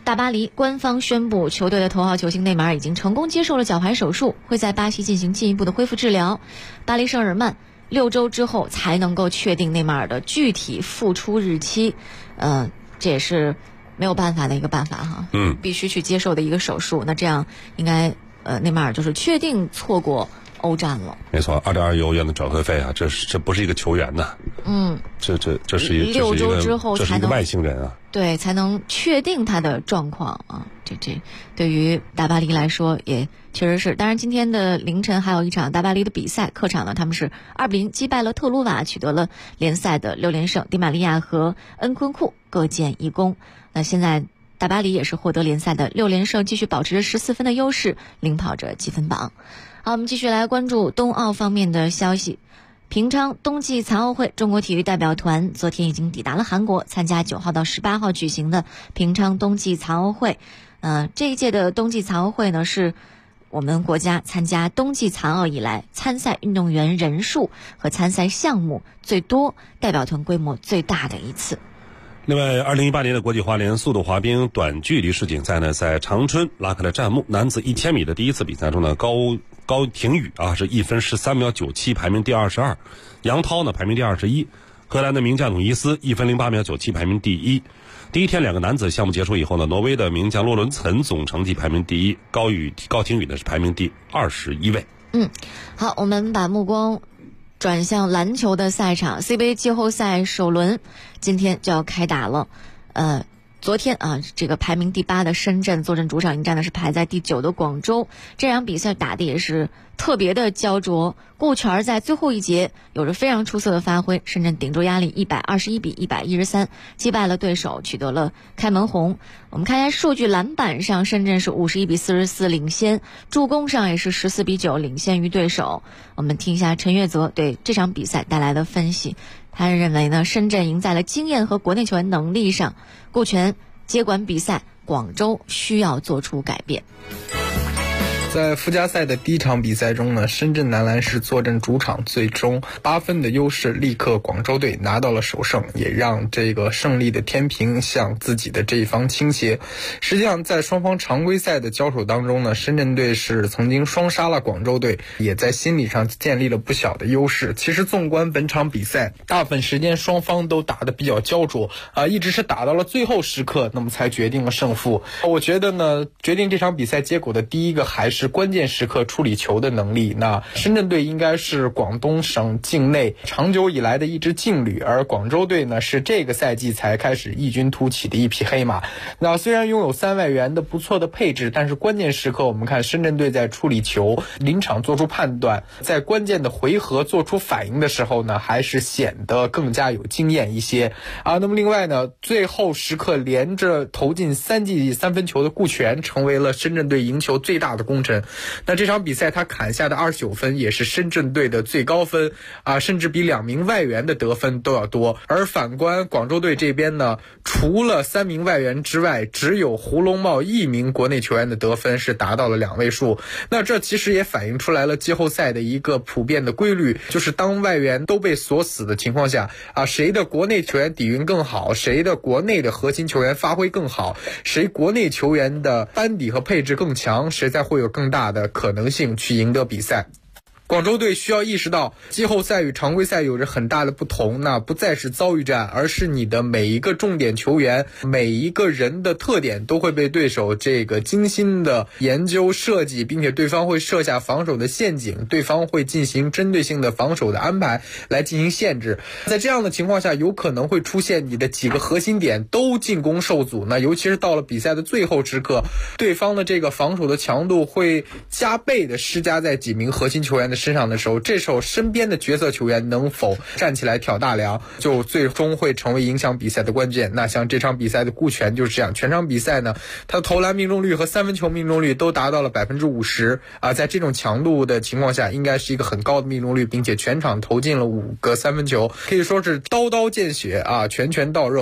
Speaker 7: 大巴黎官方宣布，球队的头号球星内马尔已经成功接受了脚踝手术，会在巴西进行进一步的恢复治疗。巴黎圣日耳曼6周之后才能够确定内马尔的具体复出日期，这也是没有办法的一个办法哈，必须去接受的一个手术。那这样应该内马尔就是确定错过欧战了。
Speaker 8: 没错，2.2亿欧元的转会费啊，这不是一个球员呐，这是一个
Speaker 7: 6周之后才能，
Speaker 8: 这是一个外星人啊，
Speaker 7: 对，才能确定他的状况啊。这对于大巴黎来说也确实是。当然今天的凌晨还有一场大巴黎的比赛，客场呢他们是2-0击败了特鲁瓦，取得了联赛的6连胜。迪玛利亚和恩昆库各建1功。那现在大巴黎也是获得联赛的6连胜，继续保持着14分的优势，领跑着积分榜。好，我们继续来关注冬奥方面的消息。平昌冬季残奥会中国体育代表团昨天已经抵达了韩国，参加9号到18号举行的平昌冬季残奥会。这一届的冬季残奥会呢，是我们国家参加冬季残奥以来参赛运动员人数和参赛项目最多、代表团规模最大的一次。
Speaker 8: 另外，2018年的国际滑联速度滑冰短距离世锦赛呢，在长春拉开了战幕。男子1000米的第一次比赛中呢，高廷宇是1分13秒97，排名第22；杨涛呢排名第21；荷兰的名将努伊斯1分08秒97，排名第1。第一天2个男子项目结束以后呢，挪威的名将洛伦岑总成绩排名第1，高廷宇呢是排名第21位。
Speaker 7: 好，我们把目光转向篮球的赛场。 CBA 季后赛首轮今天就要开打了。昨天这个排名第8的深圳坐镇主场迎战的是排在第9的广州。这场比赛打的也是特别的焦灼，顾全在最后一节有着非常出色的发挥，深圳顶住压力121比113击败了对手，取得了开门红。我们看一下数据，篮板上深圳是51比44领先，助攻上也是14比9领先于对手。我们听一下陈月泽对这场比赛带来的分析。他认为呢，深圳赢在了经验和国内球员能力上，顾全接管比赛，广州需要做出改变。
Speaker 3: 在附加赛的第一场比赛中呢，深圳男篮是坐镇主场，最终8分的优势力克广州队拿到了首胜，也让这个胜利的天平向自己的这一方倾斜。实际上在双方常规赛的交手当中呢，深圳队是曾经双杀了广州队，也在心理上建立了不小的优势。其实纵观本场比赛，大部分时间双方都打得比较焦灼一直是打到了最后时刻，那么才决定了胜负。我觉得呢，决定这场比赛结果的第一个还是关键时刻处理球的能力。那深圳队应该是广东省境内长久以来的一支劲旅，而广州队呢是这个赛季才开始异军突起的一匹黑马。那虽然拥有3外援的不错的配置，但是关键时刻我们看深圳队在处理球、临场做出判断，在关键的回合做出反应的时候呢，还是显得更加有经验一些那么另外呢，最后时刻连着投进3记3分球的顾全，成为了深圳队赢球最大的功臣。那这场比赛他砍下的29分也是深圳队的最高分甚至比2名外援的得分都要多。而反观广州队这边呢，除了3名外援之外，只有胡龙茂1名国内球员的得分是达到了2位数。那这其实也反映出来了季后赛的一个普遍的规律，就是当外援都被锁死的情况下谁的国内球员底蕴更好，谁的国内的核心球员发挥更好，谁国内球员的班底和配置更强，谁才会有更大的可能性去赢得比赛。广州队需要意识到，季后赛与常规赛有着很大的不同，那不再是遭遇战，而是你的每一个重点球员、每一个人的特点都会被对手这个精心的研究设计，并且对方会设下防守的陷阱，对方会进行针对性的防守的安排来进行限制。在这样的情况下，有可能会出现你的几个核心点都进攻受阻，那尤其是到了比赛的最后时刻，对方的这个防守的强度会加倍的施加在几名核心球员的身上的时候，这时候身边的角色球员能否站起来挑大梁，就最终会成为影响比赛的关键。那像这场比赛的顾全就是这样，全场比赛呢，他的投篮命中率和3分球命中率都达到了50%在这种强度的情况下，应该是一个很高的命中率，并且全场投进了5个3分球，可以说是刀刀见血拳拳到肉。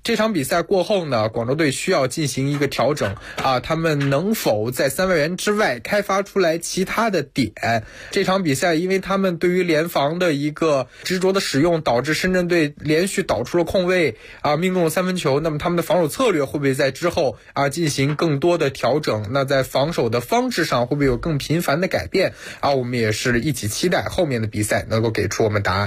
Speaker 3: 这场比赛过后呢，广州队需要进行一个调整啊，他们能否在3外援之外开发出来其他的点？这场比赛因为他们对于联防的一个执着的使用，导致深圳队连续导出了空位啊，命中了3分球。那么他们的防守策略会不会在之后啊进行更多的调整？那在防守的方式上会不会有更频繁的改变啊？我们也是一起期待后面的比赛能够给出我们答案。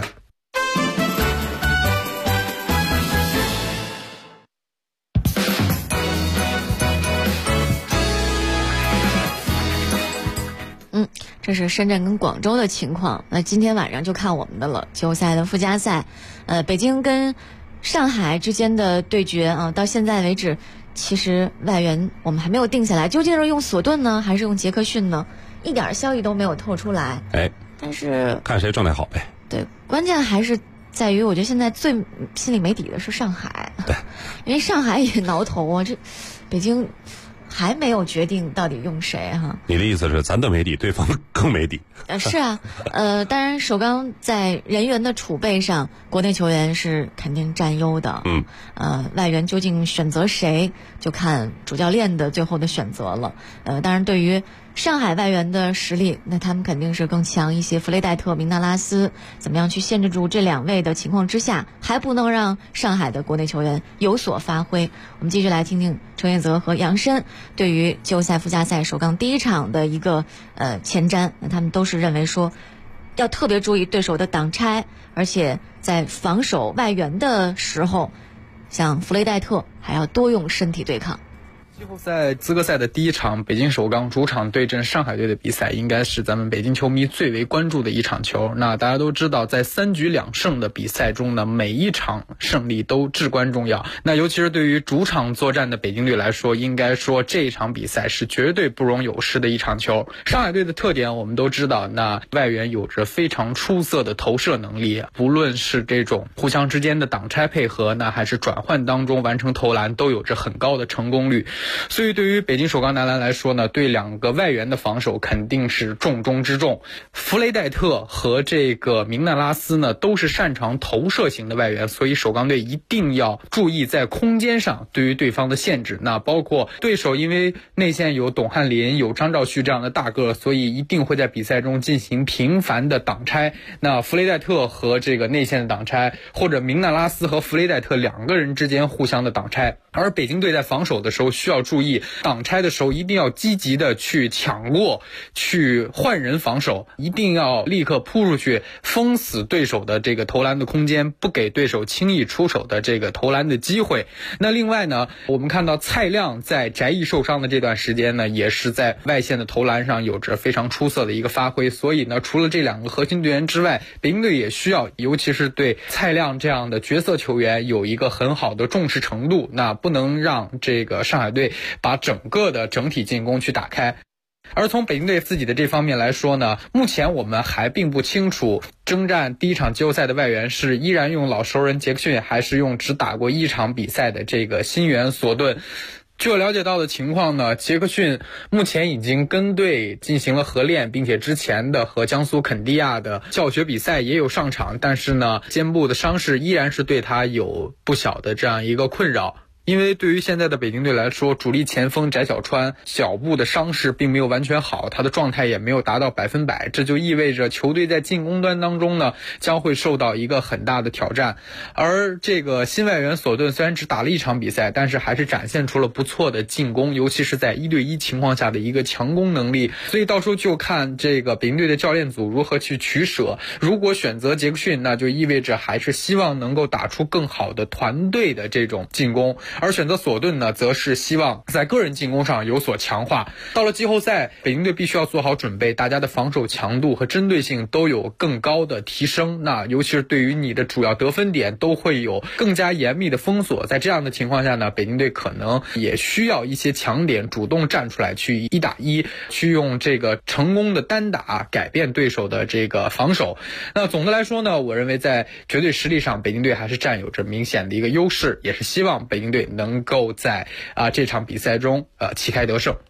Speaker 7: 这是深圳跟广州的情况。那今天晚上就看我们的了，季后赛的附加赛，北京跟上海之间的对决啊，到现在为止，其实外援我们还没有定下来，究竟是用索顿呢，还是用杰克逊呢？一点消息都没有透出来。但是
Speaker 8: 看谁状态好呗。
Speaker 7: 对，关键还是在于，我觉得现在最心里没底的是上海。
Speaker 8: 对，
Speaker 7: 因为上海也挠头啊，这北京还没有决定到底用谁哈。
Speaker 8: 你的意思是咱都没底，对方更没底？
Speaker 7: 是啊，当然首钢在人员的储备上，国内球员是肯定占优的。外援究竟选择谁，就看主教练的最后的选择了。当然对于上海外援的实力，那他们肯定是更强一些。弗雷戴特、明纳拉斯怎么样去限制住这2位的情况之下，还不能让上海的国内球员有所发挥。我们继续来听听程烨泽和杨申对于季后赛附加赛首钢第1场的一个前瞻。那他们都是认为说要特别注意对手的挡拆，而且在防守外援的时候，像弗雷戴特还要多用身体对抗。
Speaker 3: 季后赛资格赛的第1场，北京首钢主场对阵上海队的比赛，应该是咱们北京球迷最为关注的一场球。那大家都知道，在3局2胜的比赛中呢，每一场胜利都至关重要。那尤其是对于主场作战的北京队来说，应该说这一场比赛是绝对不容有失的一场球。上海队的特点我们都知道，那外援有着非常出色的投射能力，不论是这种互相之间的挡拆配合，那还是转换当中完成投篮，都有着很高的成功率。所以对于北京首钢男篮来说呢，对2个外援的防守肯定是重中之重。弗雷戴特和这个明纳拉斯呢，都是擅长投射型的外援，所以首钢队一定要注意在空间上对于对方的限制。那包括对手因为内线有董翰林、有张兆旭这样的大个，所以一定会在比赛中进行频繁的挡拆。那弗雷戴特和这个内线的挡拆，或者明纳拉斯和弗雷戴特2个人之间互相的挡拆。而北京队在防守的时候需要注意，挡拆的时候一定要积极的去抢过，去换人防守，一定要立刻扑出去，封死对手的这个投篮的空间，不给对手轻易出手的这个投篮的机会。那另外呢，我们看到蔡亮在翟毅受伤的这段时间呢，也是在外线的投篮上有着非常出色的一个发挥。所以呢，除了这2个核心队员之外，北京队也需要，尤其是对蔡亮这样的角色球员有一个很好的重视程度。那不能让这个上海队把整个的整体进攻去打开。而从北京队自己的这方面来说呢，目前我们还并不清楚征战第1场季后赛的外援是依然用老熟人杰克逊，还是用只打过1场比赛的这个新援索顿。据我了解到的情况呢，杰克逊目前已经跟队进行了合练，并且之前的和江苏肯迪亚的教学比赛也有上场，但是呢，肩部的伤势依然是对他有不小的这样一个困扰。因为对于现在的北京队来说，主力前锋翟小川脚部的伤势并没有完全好，他的状态也没有达到100%，这就意味着球队在进攻端当中呢将会受到一个很大的挑战。而这个新外援索顿虽然只打了1场比赛，但是还是展现出了不错的进攻，尤其是在1对1情况下的一个强攻能力。所以到时候就看这个北京队的教练组如何去取舍。如果选择杰克逊，那就意味着还是希望能够打出更好的团队的这种进攻。而选择索顿呢，则是希望在个人进攻上有所强化。到了季后赛，北京队必须要做好准备，大家的防守强度和针对性都有更高的提升。那尤其是对于你的主要得分点都会有更加严密的封锁。在这样的情况下呢，北京队可能也需要一些强点主动站出来，去1打1，去用这个成功的单打改变对手的这个防守。那总的来说呢，我认为在绝对实力上，北京队还是占有着明显的一个优势，也是希望北京队能够在这场比赛中旗开得胜。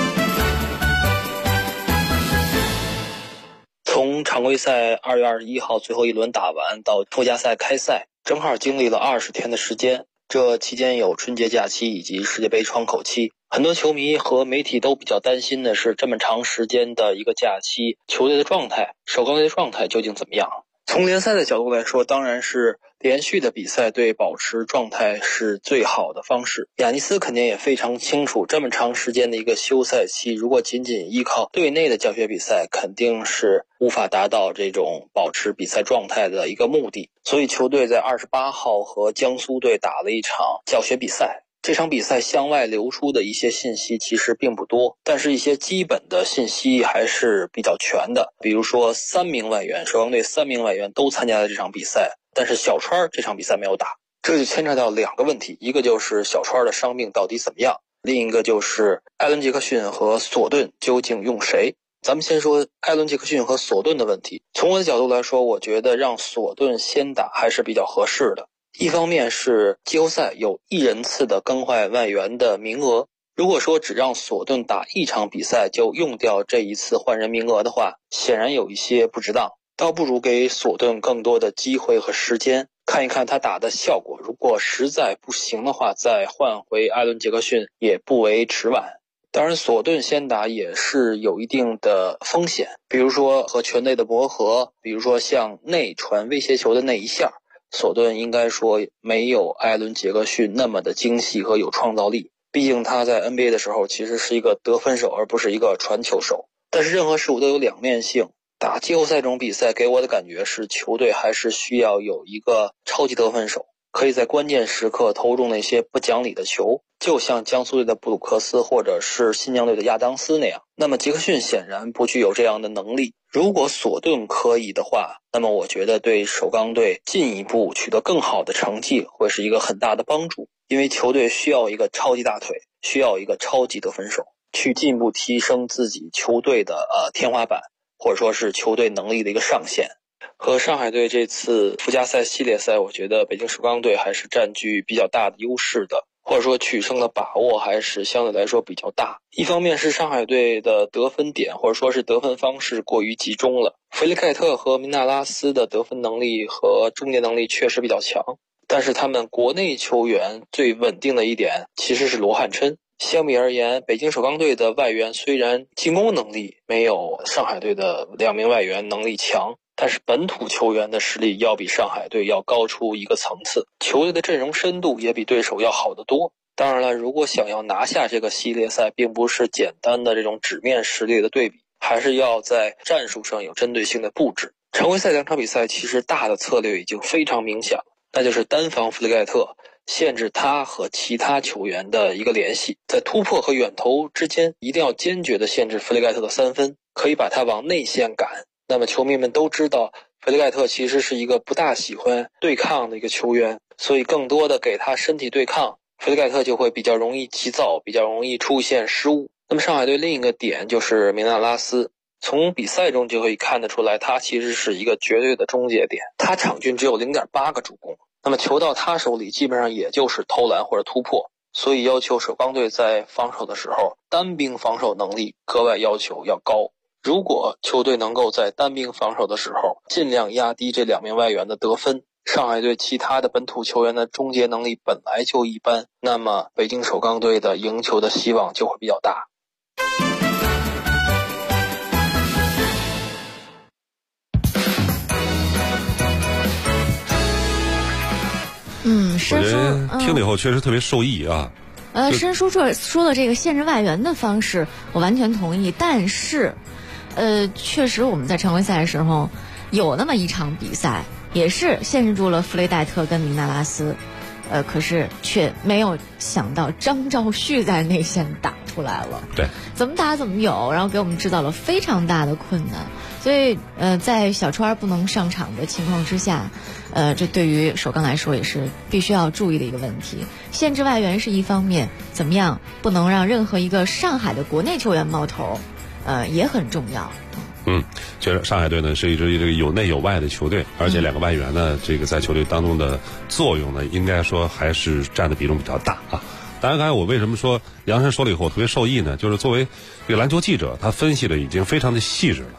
Speaker 12: 从常规赛2月21号最后一轮打完到附加赛开赛，正好经历了20天的时间。
Speaker 14: 这期间有春节假期以及世界杯窗口期，很多球迷和媒体都比较担心的是，这么长时间的一个假期，球队的状态，首钢队的状态究竟怎么样？从联赛的角度来说，当然是连续的比赛对保持状态是最好的方式。亚尼斯肯定也非常清楚，这么长时间的一个休赛期，如果仅仅依靠队内的教学比赛，肯定是无法达到这种保持比赛状态的一个目的。所以球队在28号和江苏队打了一场教学比赛。这场比赛向外流出的一些信息其实并不多，但是一些基本的信息还是比较全的。比如说首钢队3名外援都参加了这场比赛，但是小川这场比赛没有打，这就牵扯到2个问题，一个就是小川的伤病到底怎么样，另一个就是艾伦·杰克逊和索顿究竟用谁。咱们先说艾伦·杰克逊和索顿的问题。从我的角度来说，我觉得让索顿先打还是比较合适的。一方面是季后赛有1人次的更换外援的名额，如果说只让索顿打1场比赛就用掉这一次换人名额的话，显然有一些不值当，倒不如给索顿更多的机会和时间，看一看他打的效果，如果实在不行的话，再换回艾伦·杰克逊也不为迟晚。当然索顿先打也是有一定的风险，比如说和全队的磨合，比如说像内传威胁球的那一下，索顿应该说没有艾伦·杰克逊那么的精细和有创造力，毕竟他在 NBA 的时候其实是一个得分手而不是一个传球手。但是任何事物都有两面性，打季后赛这种比赛给我的感觉是球队还是需要有一个超级得分手，可以在关键时刻投中那些不讲理的球，就像江苏队的布鲁克斯或者是新疆队的亚当斯那样。那么杰克逊显然不具有这样的能力，如果索顿可以的话，那么我觉得对首钢队进一步取得更好的成绩会是一个很大的帮助，因为球队需要一个超级大腿，需要一个超级得分手，去进一步提升自己球队的天花板，或者说是球队能力的一个上限。和上海队这次附加赛系列赛，我觉得北京首钢队还是占据比较大的优势的，或者说取胜的把握还是相对来说比较大。一方面是上海队的得分点或者说是得分方式过于集中了，弗里盖特和明纳拉斯的得分能力和终结能力确实比较强，但是他们国内球员最稳定的一点其实是罗汉琛。相比而言，北京首钢队的外援虽然进攻能力没有上海队的2名外援能力强，但是本土球员的实力要比上海队要高出一个层次，球队的阵容深度也比对手要好得多。当然了，如果想要拿下这个系列赛，并不是简单的这种纸面实力的对比，还是要在战术上有针对性的布置。常规赛2场比赛其实大的策略已经非常明显了，那就是单防弗里盖特，限制他和其他球员的一个联系，在突破和远投之间一定要坚决的限制弗里盖特的3分，可以把他往内线赶。那么球迷们都知道弗里盖特其实是一个不大喜欢对抗的一个球员，所以更多的给他身体对抗，弗里盖特就会比较容易急躁，比较容易出现失误。那么上海队另一个点就是明纳拉斯，从比赛中就可以看得出来，他其实是一个绝对的终结点，他场均只有 0.8 个助攻，那么球到他手里基本上也就是投篮或者突破，所以要求首钢队在防守的时候单兵防守能力格外要求要高。如果球队能够在单兵防守的时候尽量压低这2名外援的得分，上海队其他的本土球员的终结能力本来就一般，那么北京首钢队的赢球的希望就会比较大。
Speaker 7: 申叔
Speaker 8: 听了以后确实特别受益啊。
Speaker 7: 申叔说的这个限制外援的方式我完全同意，但是确实我们在常规赛的时候有那么一场比赛也是限制住了弗雷戴特跟明纳拉斯，可是却没有想到张兆旭在内线打出来了，
Speaker 8: 对，
Speaker 7: 怎么打怎么有，然后给我们制造了非常大的困难。所以在小川不能上场的情况之下，这对于首钢来说也是必须要注意的一个问题。限制外援是一方面，怎么样不能让任何一个上海的国内球员冒头，也很重要。
Speaker 8: 确实上海队呢是一支这个有内有外的球队，而且2个外援呢，这个在球队当中的作用呢，应该说还是占的比重比较大啊。当然，刚才我为什么说杨申说了以后我特别受益呢？就是作为这个篮球记者，他分析的已经非常的细致了。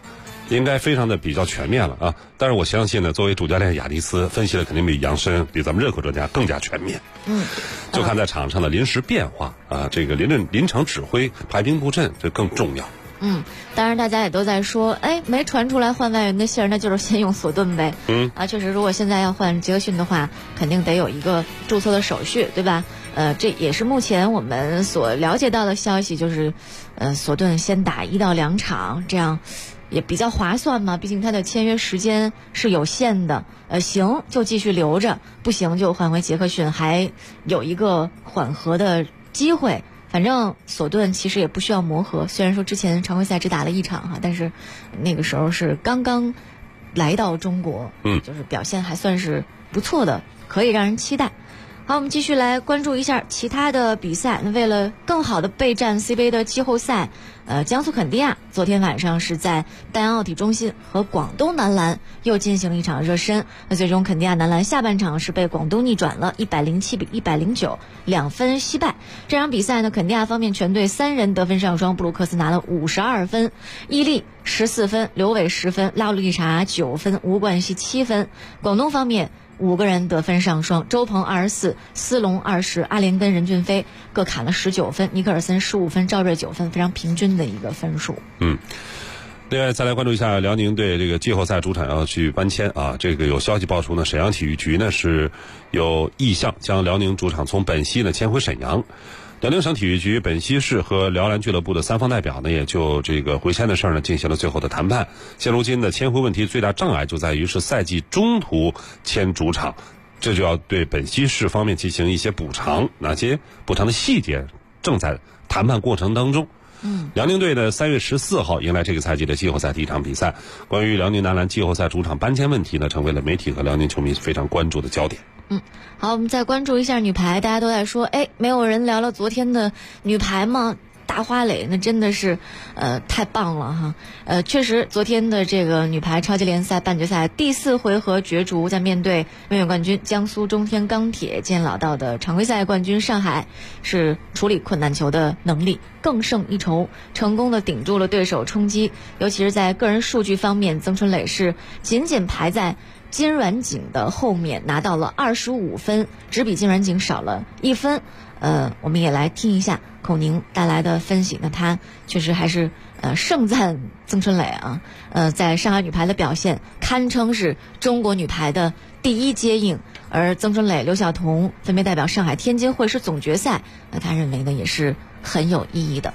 Speaker 8: 应该非常的比较全面了啊。但是我相信呢，作为主教练雅迪斯分析的肯定比杨申、比咱们任何专家更加全面。就看在场上的临时变化啊，这个临场指挥、排兵布阵，这更重要。
Speaker 7: 当然大家也都在说，没传出来换外援的信儿，那就是先用索顿呗。确实，如果现在要换杰克逊的话，肯定得有一个注册的手续，对吧？这也是目前我们所了解到的消息，就是索顿先打1到2场，这样也比较划算嘛，毕竟他的签约时间是有限的。行就继续留着，不行就换回杰克逊，还有一个缓和的机会。反正索顿其实也不需要磨合，虽然说之前常规赛只打了1场哈，但是那个时候是刚刚来到中国，就是表现还算是不错的，可以让人期待。好，我们继续来关注一下其他的比赛。那为了更好的备战 C 杯的季后赛，江苏肯迪亚昨天晚上是在丹阳奥体中心和广东男篮又进行了一场热身。那最终肯迪亚男篮下半场是被广东逆转了107比109，2分惜败。这场比赛呢，肯迪亚方面全队3人得分上双，布鲁克斯拿了52分，伊利14分，刘伟10分，拉鲁利查9分，吴冠希7分。广东方面5个人得分上双，周鹏24，斯隆20，阿连根、任骏飞各砍了19分，尼克尔森15分，赵睿9分，非常平均的一个分数。
Speaker 8: 另外再来关注一下辽宁队这个季后赛主场要去搬迁啊，这个有消息爆出呢，沈阳体育局呢是有意向将辽宁主场从本溪呢迁回沈阳。辽宁省体育局、本溪市和辽篮俱乐部的3方代表呢，也就这个回迁的事儿呢进行了最后的谈判。现如今的迁回问题最大障碍就在于是赛季中途迁主场，这就要对本溪市方面进行一些补偿，哪些补偿的细节正在谈判过程当中。辽宁队呢3月14号迎来这个赛季的季后赛第1场比赛。关于辽宁男篮季后赛主场搬迁问题呢，成为了媒体和辽宁球迷非常关注的焦点。
Speaker 7: 好，我们再关注一下女排，大家都在说，没有人聊聊昨天的女排吗？大花蕾那真的是太棒了哈。确实昨天的这个女排超级联赛半决赛第4回合角逐，在面对卫冕冠军江苏中天钢铁见老道的常规赛冠军上海，是处理困难球的能力更胜一筹，成功的顶住了对手冲击。尤其是在个人数据方面，曾春蕾是仅仅排在金软景的后面，拿到了25分，只比金软景少了1分。我们也来听一下孔宁带来的分析。那他确实还是盛赞曾春蕾啊，在上海女排的表现堪称是中国女排的第一接应。而曾春蕾、刘晓彤分别代表上海、天津会师总决赛，那他认为呢也是很有意义的。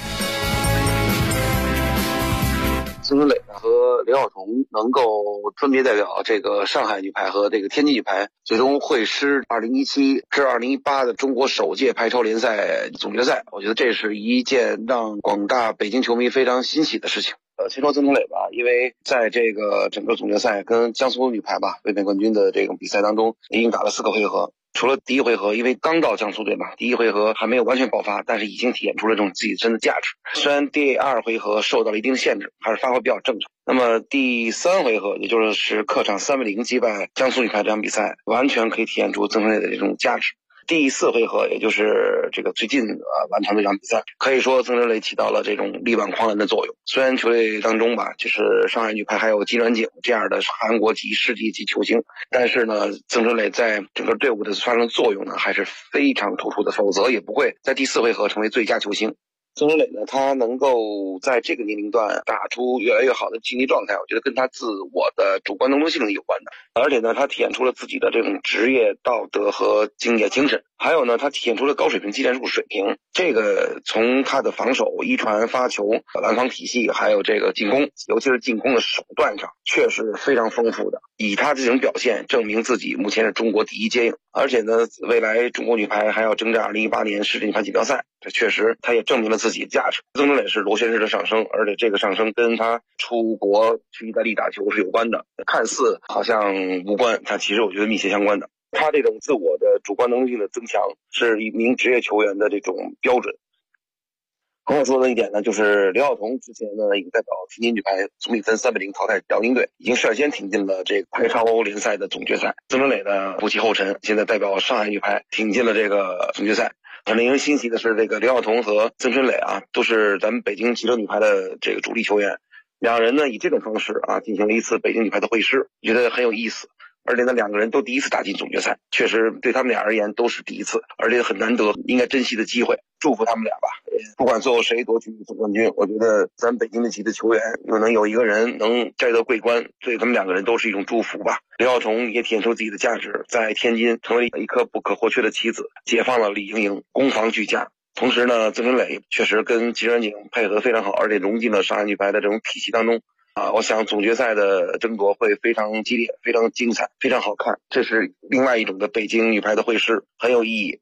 Speaker 1: 曾春蕾和刘晓彤能够分别代表这个上海女排和这个天津女排最终会师2017至2018的中国首届排超联赛总决赛，我觉得这是一件让广大北京球迷非常欣喜的事情。先说曾春蕾吧，因为在这个整个总决赛跟江苏女排吧卫冕冠军的这种比赛当中，已经打了4个回合。除了第1回合，因为刚到江苏队嘛，第1回合还没有完全爆发，但是已经体现出了这种自己身的价值。虽然第2回合受到了一定的限制，还是发挥比较正常。那么第3回合，也就是客场3-0击败江苏女排这场比赛，完全可以体现出曾春蕾的这种价值。第4回合，也就是这个最近完成这场比赛，可以说曾春蕾起到了这种力挽狂澜的作用。虽然球队当中吧，就是上海女排还有金软景这样的韩国籍、世界级球星，但是呢，曾春蕾在整个队伍的发生作用呢还是非常突出的，否则也不会在第4回合成为最佳球星。曾春蕾呢，她能够在这个年龄段打出越来越好的竞技状态，我觉得跟她自我的主观能动性有关的。而且呢，她体现出了自己的这种职业道德和敬业精神。还有呢，她体现出了高水平技战术水平。这个从她的防守、一传、发球、拦防体系，还有这个进攻，尤其是进攻的手段上，确实非常丰富的。以她这种表现，证明自己目前是中国第一接应。而且呢，未来中国女排还要征战2018年世界女排锦标赛，这确实她也证明了自己的价值。曾春蕾是螺旋式的上升，而且这个上升跟她出国去意大利打球是有关的，看似好像无关，但其实我觉得密切相关的。她这种自我的主观能动性的增强，是一名职业球员的这种标准。刚才说的一点呢，就是刘晓彤之前呢已经代表天津女排总比分3-0淘汰辽宁队，已经率先挺进了这个排超联赛的总决赛。曾春蕾呢不计后尘，现在代表上海女排挺进了这个总决赛。很令人欣喜的是，这个刘晓彤和曾春蕾啊，都是咱们北京汽车女排的这个主力球员。 两人呢以这种方式进行了一次北京女排的会师，觉得很有意思。而且呢，两个人都第一次打进总决赛，确实对他们俩而言都是第一次，而且很难得，应该珍惜的机会，祝福他们俩吧。不管最后谁夺取总冠军，我觉得咱北京的几个球员能有一个人能摘得桂冠，对他们两个人都是一种祝福吧。刘晓彤也体现出自己的价值，在天津成为一颗不可或缺的棋子，解放了李盈莹，攻防俱佳。同时呢，曾根磊确实跟吉川景配合非常好，而且融进了上海女排的这种体系当中。我想总决赛的争夺会非常激烈，非常精彩，非常好看。这是另外一种的北京女排的会师，很有意义。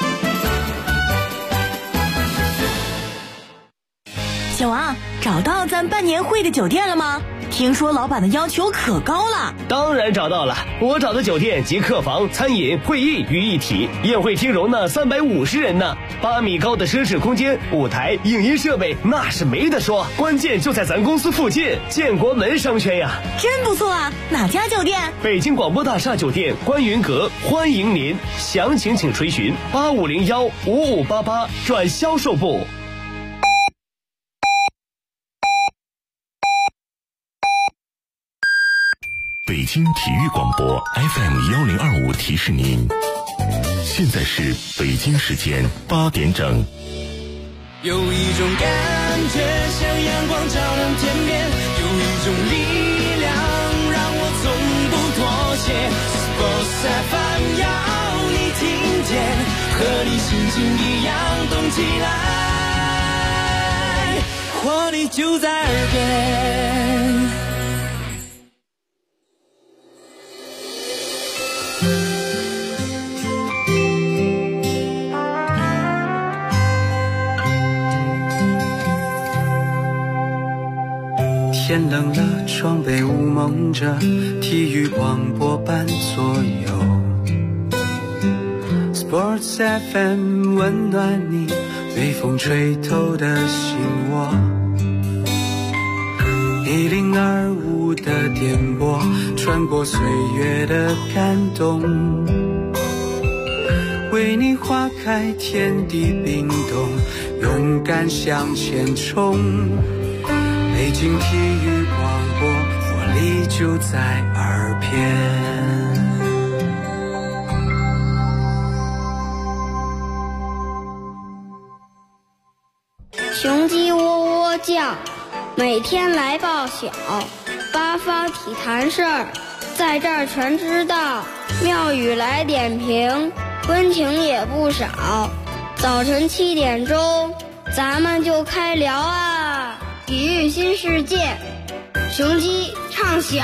Speaker 4: 小王，找到咱办年会的酒店了吗？听说老板的要求可高了。
Speaker 6: 当然找到了，我找的酒店集客房、餐饮、会议于一体，宴会厅容纳350人呢，8米高的奢侈空间，舞台、影音设备那是没得说，关键就在咱公司附近，建国门商圈呀。
Speaker 4: 真不错啊，哪家酒店？
Speaker 6: 北京广播大厦酒店观云阁，欢迎您，详情请垂询8501-5588转销售部。
Speaker 2: 北京体育广播 FM1025提示您，现在是北京时间8点整。
Speaker 23: 有一种感觉像阳光照亮天边，有一种力量让我从不妥协。Sports FM 要你听见，和你心情一样动起来，活力就在耳边。
Speaker 24: 天冷了，窗被雾蒙着，体育广播伴左右。Sports FM 温暖你，被风吹透的心窝。1025的电波，穿过岁月的感动，为你划开天地冰冻，勇敢向前冲。北京体育广播，活力就在耳边。
Speaker 5: 雄鸡喔喔叫，每天来报晓，八方体坛事儿，在这儿全知道。妙语来点评，温情也不少。早晨7点钟，咱们就开聊啊！体育新世界，雄鸡唱晓。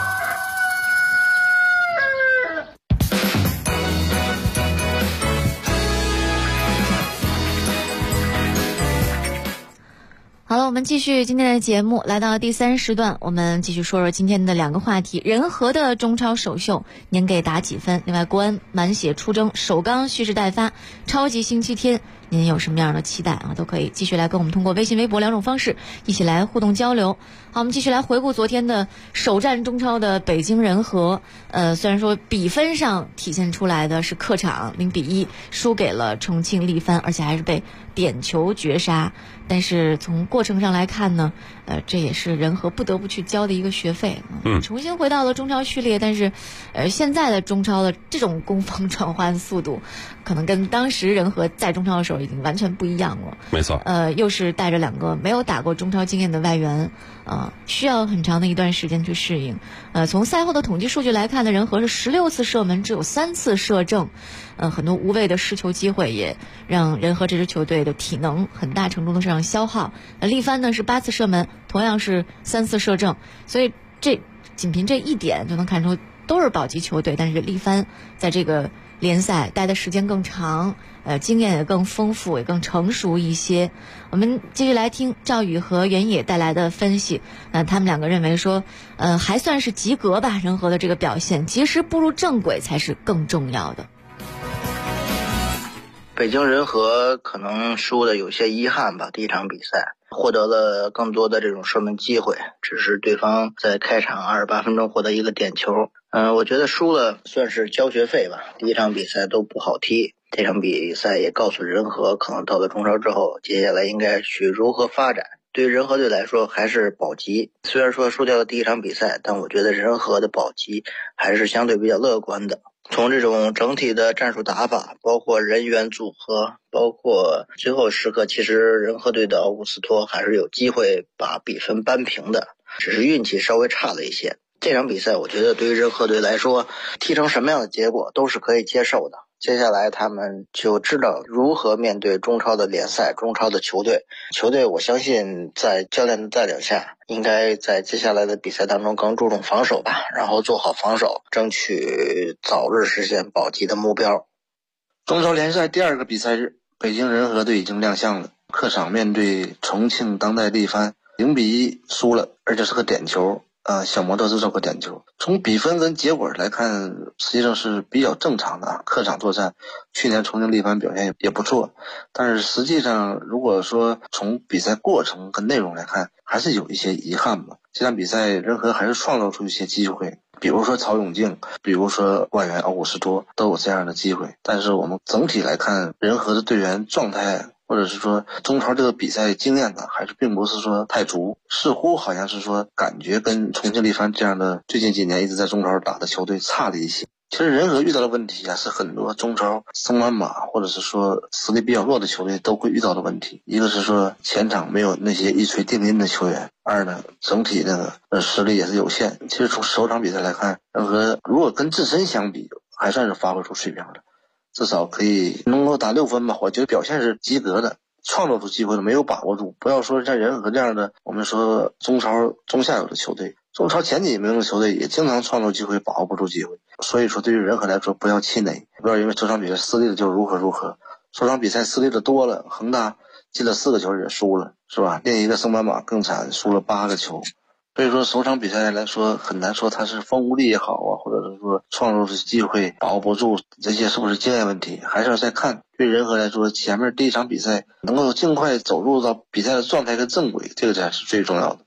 Speaker 7: 好了，我们继续今天的节目，来到第3时段，我们继续说说今天的2个话题。人和的中超首秀，您给打几分？另外，国安满血出征，首钢蓄势待发，超级星期天，您有什么样的期待啊？都可以继续来跟我们通过微信、微博2种方式一起来互动交流。好，我们继续来回顾昨天的首战中超的北京人和。虽然说比分上体现出来的是客场0-1输给了重庆力帆，而且还是被点球绝杀，但是从过程上来看呢，这也是人和不得不去交的一个学费。重新回到了中超序列，但是现在的中超的这种攻防转换速度，可能跟当时人和在中超的时候已经完全不一样了。
Speaker 8: 没错。
Speaker 7: 又是带着2个没有打过中超经验的外援，需要很长的一段时间去适应。从赛后的统计数据来看呢，人和是16次射门，只有3次射正。很多无谓的失球机会也让人和这支球队的体能很大程度的上消耗。力帆呢是8次射门，同样是3次射正，所以这仅凭这一点就能看出都是保级球队，但是力帆在这个联赛待的时间更长，经验也更丰富，也更成熟一些。我们继续来听赵宇和袁野带来的分析。他们2个认为说，还算是及格吧，人和的这个表现，及时步入正轨才是更重要的。
Speaker 14: 北京人和可能输的有些遗憾吧，第一场比赛获得了更多的这种射门机会，只是对方在开场28分钟获得一个点球。我觉得输了算是交学费吧，第一场比赛都不好踢，这场比赛也告诉人和可能到了中超之后，接下来应该去如何发展。 对于仁和队来说还是保级。虽然说输掉了第一场比赛，但我觉得仁和的保级还是相对比较乐观的。从这种整体的战术打法，包括人员组合，包括最后时刻，其实仁和队的奥古斯托还是有机会把比分扳平的，只是运气稍微差了一些。这场比赛我觉得对于仁和队来说，踢成什么样的结果都是可以接受的。接下来他们就知道如何面对中超的联赛、中超的球队。我相信在教练的带领下，应该在接下来的比赛当中更注重防守吧，然后做好防守，争取早日实现保级的目标。
Speaker 1: 中超联赛第2个比赛日，北京人和队已经亮相了，客场面对重庆当代力帆，0-1输了，而且是个点球。小摩托制造个点球。从比分跟结果来看，实际上是比较正常的。客场作战，去年重庆力帆表现也不错，但是实际上如果说从比赛过程跟内容来看，还是有一些遗憾吧。这场比赛仁和还是创造出一些机会，比如说曹永静，比如说外援奥古斯托都有这样的机会，但是我们整体来看，仁和的队员状态或者是说中超这个比赛经验呢，还是并不是说太足，似乎好像是说感觉跟重庆力帆这样的最近几年一直在中超打的球队差了一些。其实仁和遇到的问题是很多中超升班马或者是说实力比较弱的球队都会遇到的问题。一个是说前场没有那些一锤定音的球员，二呢整体实力也是有限。其实从首场比赛来看，仁和如果跟自身相比，还算是发挥出水平的，至少可以能够打6分吧，我觉得表现是及格的，创造出机会的没有把握住。不要说像仁和这样的我们说中超中下游的球队，中超前几名的球队也经常创造机会，把握不住机会。所以说对于仁和来说，不要气馁，不要因为这场比赛失利了就如何。这场比赛失利的多了，恒大进了4个球也输了，是吧？另一个升班马更惨，输了8个球。所以说首场比赛来说，很难说他是风无力也好啊，或者是说创造的机会把握不住，这些是不是经验问题，还是要再看。对仁和来说，前面第一场比赛能够尽快走入到比赛的状态跟正轨，这个才是最重要的。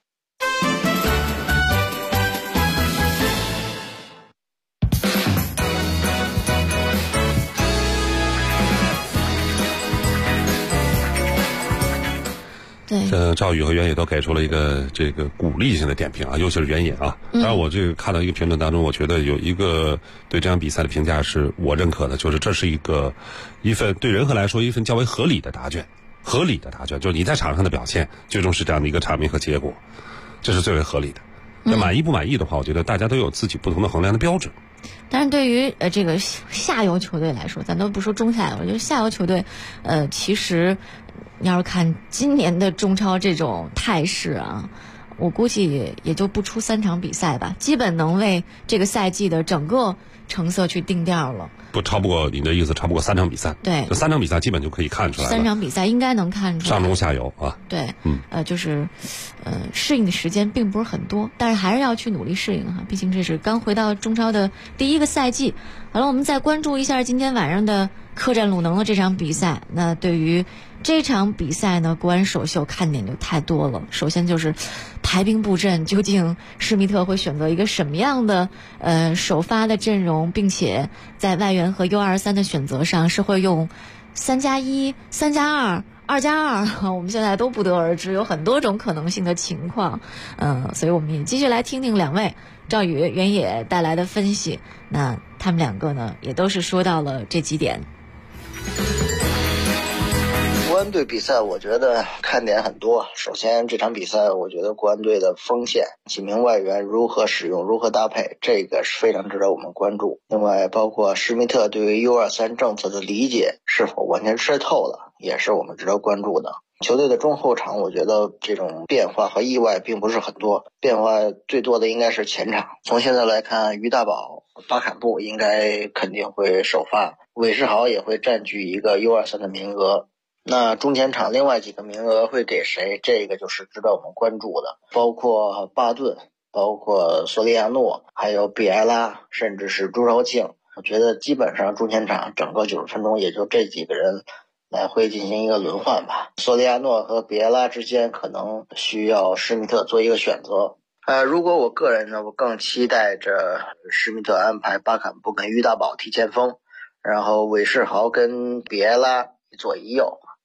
Speaker 8: 赵宇和原野都给出了一个这个鼓励性的点评啊，尤其是原野啊。当然我这个看到一个评论当中，我觉得有一个对这场比赛的评价是我认可的，就是这是一份对仁和来说一份较为合理的答卷，就是你在场上的表现最终是这样的一个场面和结果，这是最为合理的。那满意不满意的话，我觉得大家都有自己不同的衡量的标准。
Speaker 7: 但是对于这个下游球队来说，咱都不说中下游，我觉得下游球队其实你要是看今年的中超这种态势啊，我估计也就不出3场比赛吧，基本能为这个赛季的整个成色去定调了。
Speaker 8: 不超不过你的意思，超不过3场比赛。
Speaker 7: 对，
Speaker 8: 这3场比赛基本就可以看出来了。
Speaker 7: 3场比赛应该能看出来。
Speaker 8: 上中下游啊。
Speaker 7: 对，就是适应的时间并不是很多，但是还是要去努力适应哈，毕竟这是刚回到中超的第1个赛季。好了，我们再关注一下今天晚上的客战鲁能的这场比赛。那对于这场比赛呢，国安首秀看点就太多了。首先就是排兵布阵，究竟施密特会选择一个什么样的首发的阵容，并且在外援和 U23 的选择上是会用3+1、3+2、2+2，我们现在都不得而知，有很多种可能性的情况。所以我们也继续来听听两位赵宇、原野带来的分析。那他们2个呢，也都是说到了这几点。
Speaker 14: 国安队比赛我觉得看点很多。首先这场比赛我觉得国安队的锋线几名外援如何使用，如何搭配，这个是非常值得我们关注。另外包括施密特对于 U23 政策的理解是否完全吃透了，也是我们值得关注的。球队的中后场我觉得这种变化和意外并不是很多，变化最多的应该是前场。从现在来看，于大宝、巴坎布应该肯定会首发，韦世豪也会占据一个 U23 的名额。那中前场另外几个名额会给谁，这个就是值得我们关注的，包括巴顿，包括索利亚诺，还有比埃拉，甚至是朱兆庆。我觉得基本上中前场整个90分钟也就这几个人来回进行一个轮换吧。索利亚诺和比埃拉之间可能需要施密特做一个选择。如果我个人呢，我更期待着施密特安排巴坎布跟于大宝踢前锋，然后韦世豪跟比埃拉一左一右，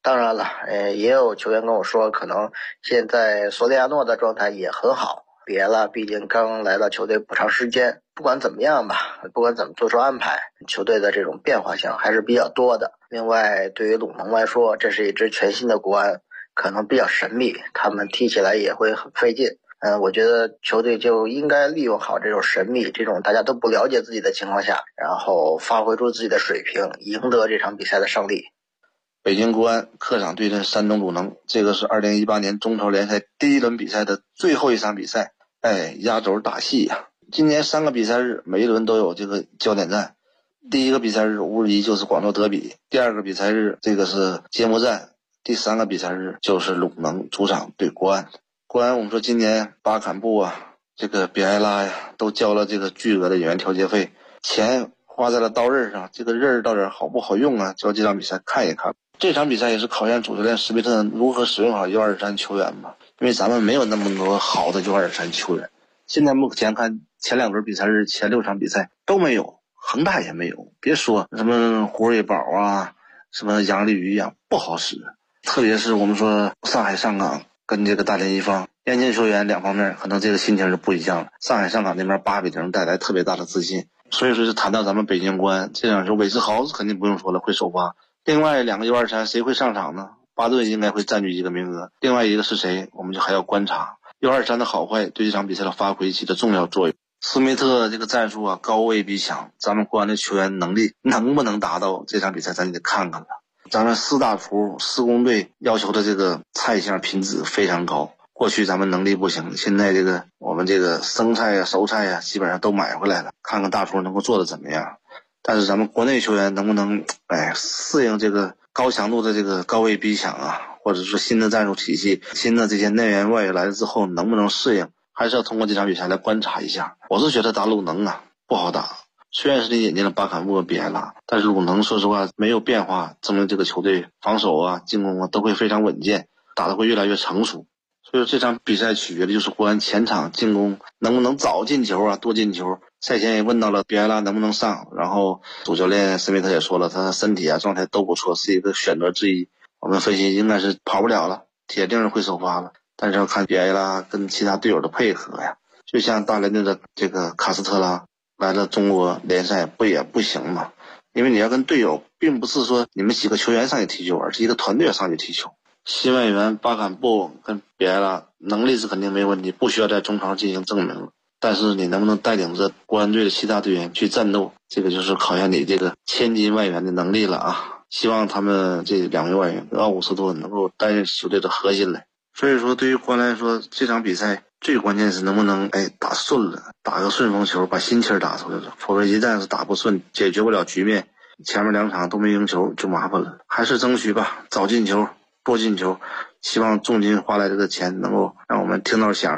Speaker 14: 当然了，也有球员跟我说，可能现在索里亚诺的状态也很好，别了，毕竟刚来到球队不长时间。不管怎么样吧，不管怎么做出安排，球队的这种变化性还是比较多的。另外，对于鲁能来说，这是一支全新的国安，可能比较神秘，他们踢起来也会很费劲。我觉得球队就应该利用好这种神秘，这种大家都不了解自己的情况下，然后发挥出自己的水平，赢得这场比赛的胜利。
Speaker 1: 北京国安客场对阵山东鲁能，这个是2018年中超联赛第一轮比赛的最后一场比赛，压轴打戏呀。今年3个比赛日，每一轮都有这个焦点战。第一个比赛日无疑就是广州德比，第二个比赛日这个是揭幕战，第3个比赛日就是鲁能主场对国安。国安我们说今年巴坎布啊，这个比埃拉呀，都交了这个巨额的演员调节费，钱花在了刀刃上，这个刃到底好不好用啊？就这场比赛看一看。这场比赛也是考验主教练施密特如何使用好U23球员吧，因为咱们没有那么多好的U23球员。现在目前看前2轮比赛日前6场比赛都没有，恒大也没有，别说什么胡瑞宝啊，什么杨立瑜啊，不好使。特别是我们说上海上港跟这个大连一方年轻球员两方面，可能这个心情是不一样的。上海上港那边8-0带来特别大的自信，所以说是谈到咱们北京国安这样说，韦世豪肯定不用说了，会首发。另外2个U23谁会上场呢？巴顿应该会占据一个名额，另外一个是谁，我们就还要观察。U23的好坏对这场比赛的发挥起的重要作用。斯密特这个战术啊，高位逼抢，咱们国安的球员能力能不能达到这场比赛，咱得看看了。咱们4大厨施工队要求的这个菜项品质非常高，过去咱们能力不行，现在这个我们这个生菜啊、熟菜啊，基本上都买回来了，看看大厨能够做的怎么样。但是咱们国内球员能不能适应这个高强度的这个高位逼抢啊，或者说新的战术体系、新的这些内援外援来了之后能不能适应，还是要通过这场比赛来观察一下。我是觉得打鲁能啊不好打，虽然是你引进了巴坎布和比埃拉，但是鲁能说实话没有变化，证明这个球队防守啊、进攻啊都会非常稳健，打得会越来越成熟。所以这场比赛取决的就是国安前场进攻能不能早进球啊、多进球。赛前也问到了比埃拉能不能上，然后主教练施密特也说了，他身体啊状态都不错，是一个选择之一。我们分析应该是跑不了了，铁定是会首发了，但是要看比埃拉跟其他队友的配合呀。就像大连队的这个卡斯特拉来了中国联赛不也不行吗？因为你要跟队友，并不是说你们几个球员上去踢球，而是一个团队上去踢球。新外援巴坎布跟比埃拉能力是肯定没问题，不需要在中超进行证明了，但是你能不能带领着国安队的其他队员去战斗，这个就是考验你这个千金外援的能力了啊！希望他们这2位外援跟奥古斯托能够担任球队的核心来。所以说对于国安来说，这场比赛最关键是能不能打顺了，打个顺风球，把心气儿打出来了。否则一旦是打不顺，解决不了局面，前面2场都没赢球就麻烦了。还是争取吧，早进球多进球，希望重金花来这个钱能够让我们听到响。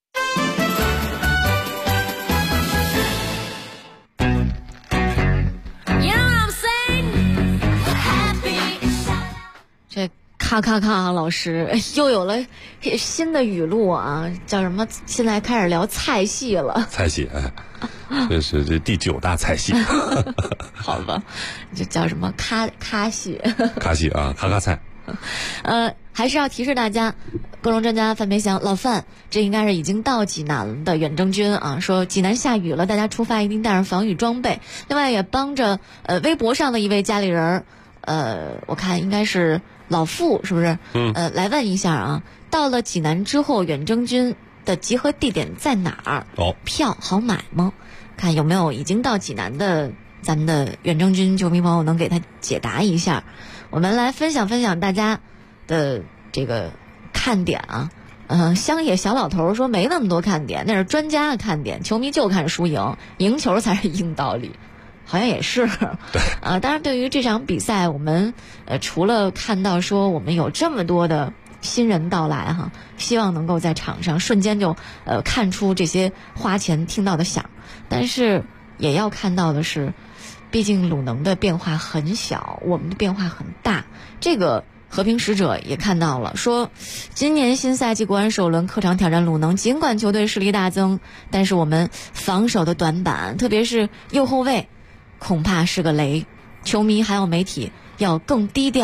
Speaker 7: 这咔咔咔，老师又有了新的语录啊，叫什么？现在开始聊菜系了。
Speaker 8: 菜系，这是这第9大菜系。
Speaker 7: 好吧，就叫什么咖系。
Speaker 8: 咖系啊，咔咔菜。
Speaker 7: 还是要提示大家，各种专家范培祥老范，这应该是已经到济南的远征军啊，说济南下雨了，大家出发一定带上防雨装备。另外也帮着微博上的一位家里人我看应该是老傅，是不是？来问一下啊，到了济南之后，远征军的集合地点在哪儿？票好买吗？看有没有已经到济南的咱们的远征军球迷朋友能给他解答一下。我们来分享分享大家的这个看点啊。乡野小老头说没那么多看点，那是专家的看点，球迷就看输赢，赢球才是硬道理。好像也是，当然对于这场比赛，我们除了看到说我们有这么多的新人到来哈，希望能够在场上瞬间就看出这些花钱听到的响，但是也要看到的是，毕竟鲁能的变化很小，我们的变化很大。这个和平使者也看到了，说今年新赛季国安首轮客场挑战鲁能，尽管球队实力大增，但是我们防守的短板，特别是右后卫恐怕是个雷，球迷还有媒体要更低调，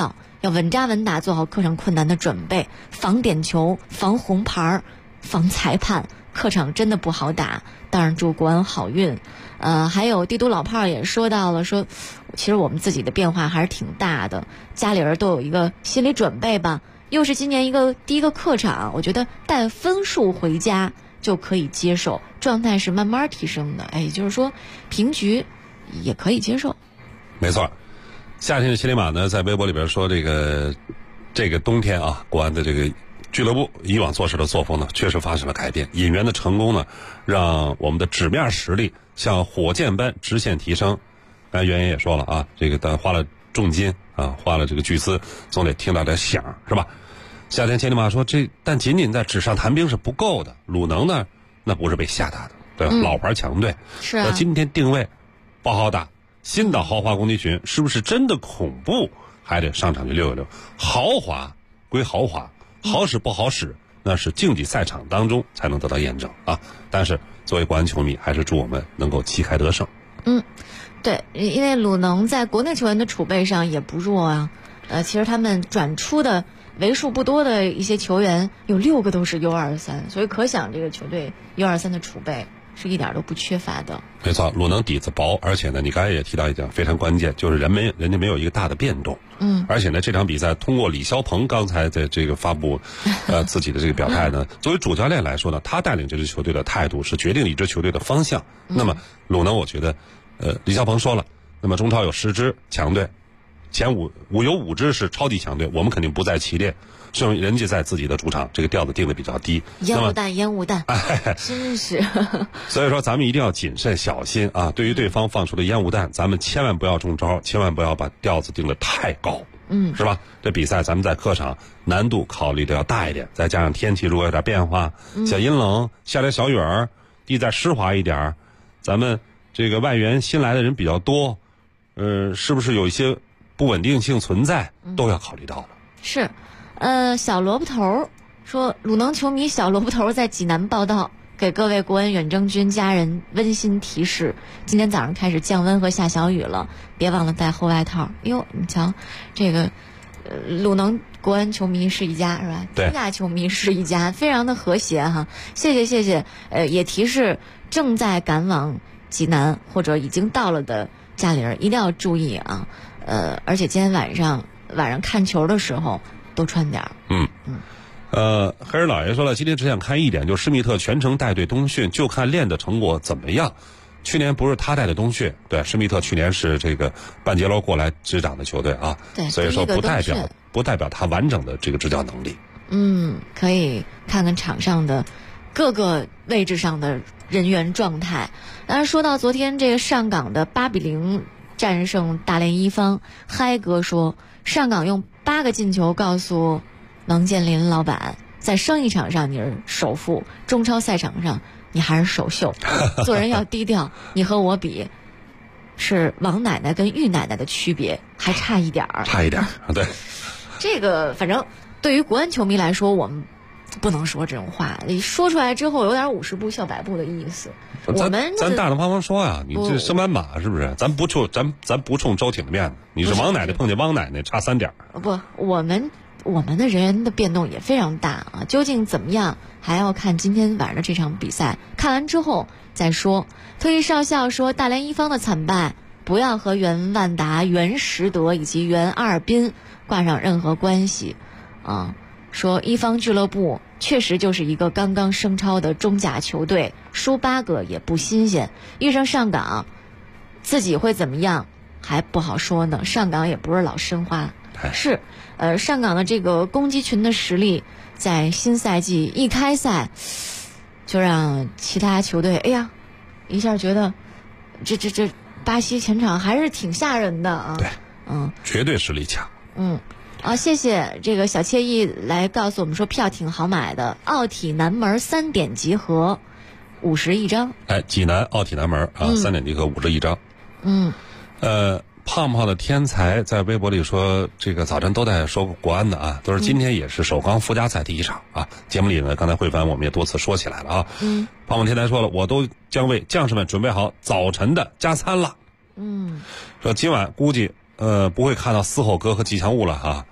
Speaker 7: 要稳扎稳打做好客场困难的准备，防点球，防红牌，防裁判，客场真的不好打。当然祝国安好运。还有帝都老炮也说到了，说其实我们自己的变化还是挺大的，家里人都有一个心理准备吧。又是今年第一个客场，我觉得带分数回家就可以接受，状态是慢慢提升的。也就是说平局也可以接受。
Speaker 8: 没错，夏天的千里马呢在微博里边说，这个冬天啊，国安的这个俱乐部以往做事的作风呢确实发生了改变，引援的成功呢让我们的纸面实力像火箭般直线提升。刚才袁岩也说了啊，这个花了重金啊，花了这个巨资，总得听到点响，是吧？夏天千里马说，但仅仅在纸上谈兵是不够的。鲁能呢，那不是被吓大的，对吧？老牌强队，
Speaker 7: 是啊。
Speaker 8: 今天定位不好打，新的豪华攻击群是不是真的恐怖？还得上场去溜一溜。豪华归豪华，好使不好使，那是竞技赛场当中才能得到验证啊。但是作为国安球迷，还是祝我们能够旗开得胜。
Speaker 7: 对，因为鲁能在国内球员的储备上也不弱啊。其实他们转出的为数不多的一些球员，有6个都是 U23， 所以可想这个球队 U23 的储备是一点都不缺乏的。
Speaker 8: 没错，鲁能底子薄，而且呢，你刚才也提到一点非常关键，就是人家没有一个大的变动。而且呢，这场比赛通过李霄鹏刚才在这个发布自己的这个表态呢，作为主教练来说呢，他带领这支球队的态度是决定了一支球队的方向。那么鲁能，我觉得李霄鹏说了，那么中超有10支强队，前5有5支是超级强队，我们肯定不在其列。是人家在自己的主场，这个调子定的比较低。
Speaker 7: 烟雾弹，真是。
Speaker 8: 所以说，咱们一定要谨慎小心啊！对于对方放出的烟雾弹，咱们千万不要中招，千万不要把调子定的太高，是吧？这比赛咱们在客场难度考虑的要大一点，再加上天气如果有点变化，小阴冷，下点小雨儿，地再湿滑一点，咱们这个外援新来的人比较多，是不是有一些不稳定性存在，都要考虑到了。
Speaker 7: 是。小萝卜头说，鲁能球迷小萝卜头在济南报道，给各位国安远征军家人温馨提示：今天早上开始降温和下小雨了，别忘了带厚外套。哟，你瞧，这个鲁能国安球迷是一家是吧？天下球迷是一家，非常的和谐哈。谢谢。也提示正在赶往济南或者已经到了的家里人一定要注意啊。而且今天晚上看球的时候。多穿点
Speaker 8: 黑人老爷说了，今天只想看一点，就是施密特全程带队冬训，就看练的成果怎么样。去年不是他带的冬训，对，施密特去年是这个半截楼过来执掌的球队啊，
Speaker 7: 对，
Speaker 8: 所以说不代表他完整的这个执教能力。
Speaker 7: 可以看看场上的各个位置上的人员状态。当然说到昨天这个上港的8-0战胜大连一方，嗨哥说上港用8个进球告诉王健林老板，在生意场上你是首富，中超赛场上你还是首秀，做人要低调，你和我比是王奶奶跟玉奶奶的区别，还差一点儿。
Speaker 8: 对。
Speaker 7: 这个反正对于国安球迷来说，我们不能说这种话，你说出来之后有点50步笑百步的意思。
Speaker 8: 咱大大方方说呀，你这升班马是不是？咱不冲周挺的面子，你是王奶奶碰见汪奶奶差3点。
Speaker 7: 不，我们的人员的变动也非常大啊，究竟怎么样还要看今天晚上的这场比赛，看完之后再说。特意少校说，大连一方的惨败不要和袁万达、袁实德以及袁阿尔滨挂上任何关系啊。说一方俱乐部确实就是一个刚刚升超的中甲球队，输8个也不新鲜。遇上上港，自己会怎么样还不好说呢。上港也不是老申花，是上港的这个攻击群的实力，在新赛季一开赛就让其他球队一下觉得这巴西前场还是挺吓人的啊。
Speaker 8: 对，绝对实力强。
Speaker 7: 谢谢这个小惬意来告诉我们说票挺好买的，奥体南门3点集合，50一张。
Speaker 8: 济南奥体南门3点集合50一张。胖胖的天才在微博里说，这个早晨都在说国安的啊，都是今天也是首钢附加赛第一场啊。节目里呢，刚才慧凡我们也多次说起来了啊。胖胖天才说了，我都将为将士们准备好早晨的加餐了。说今晚估计不会看到嘶吼哥和吉祥物了啊。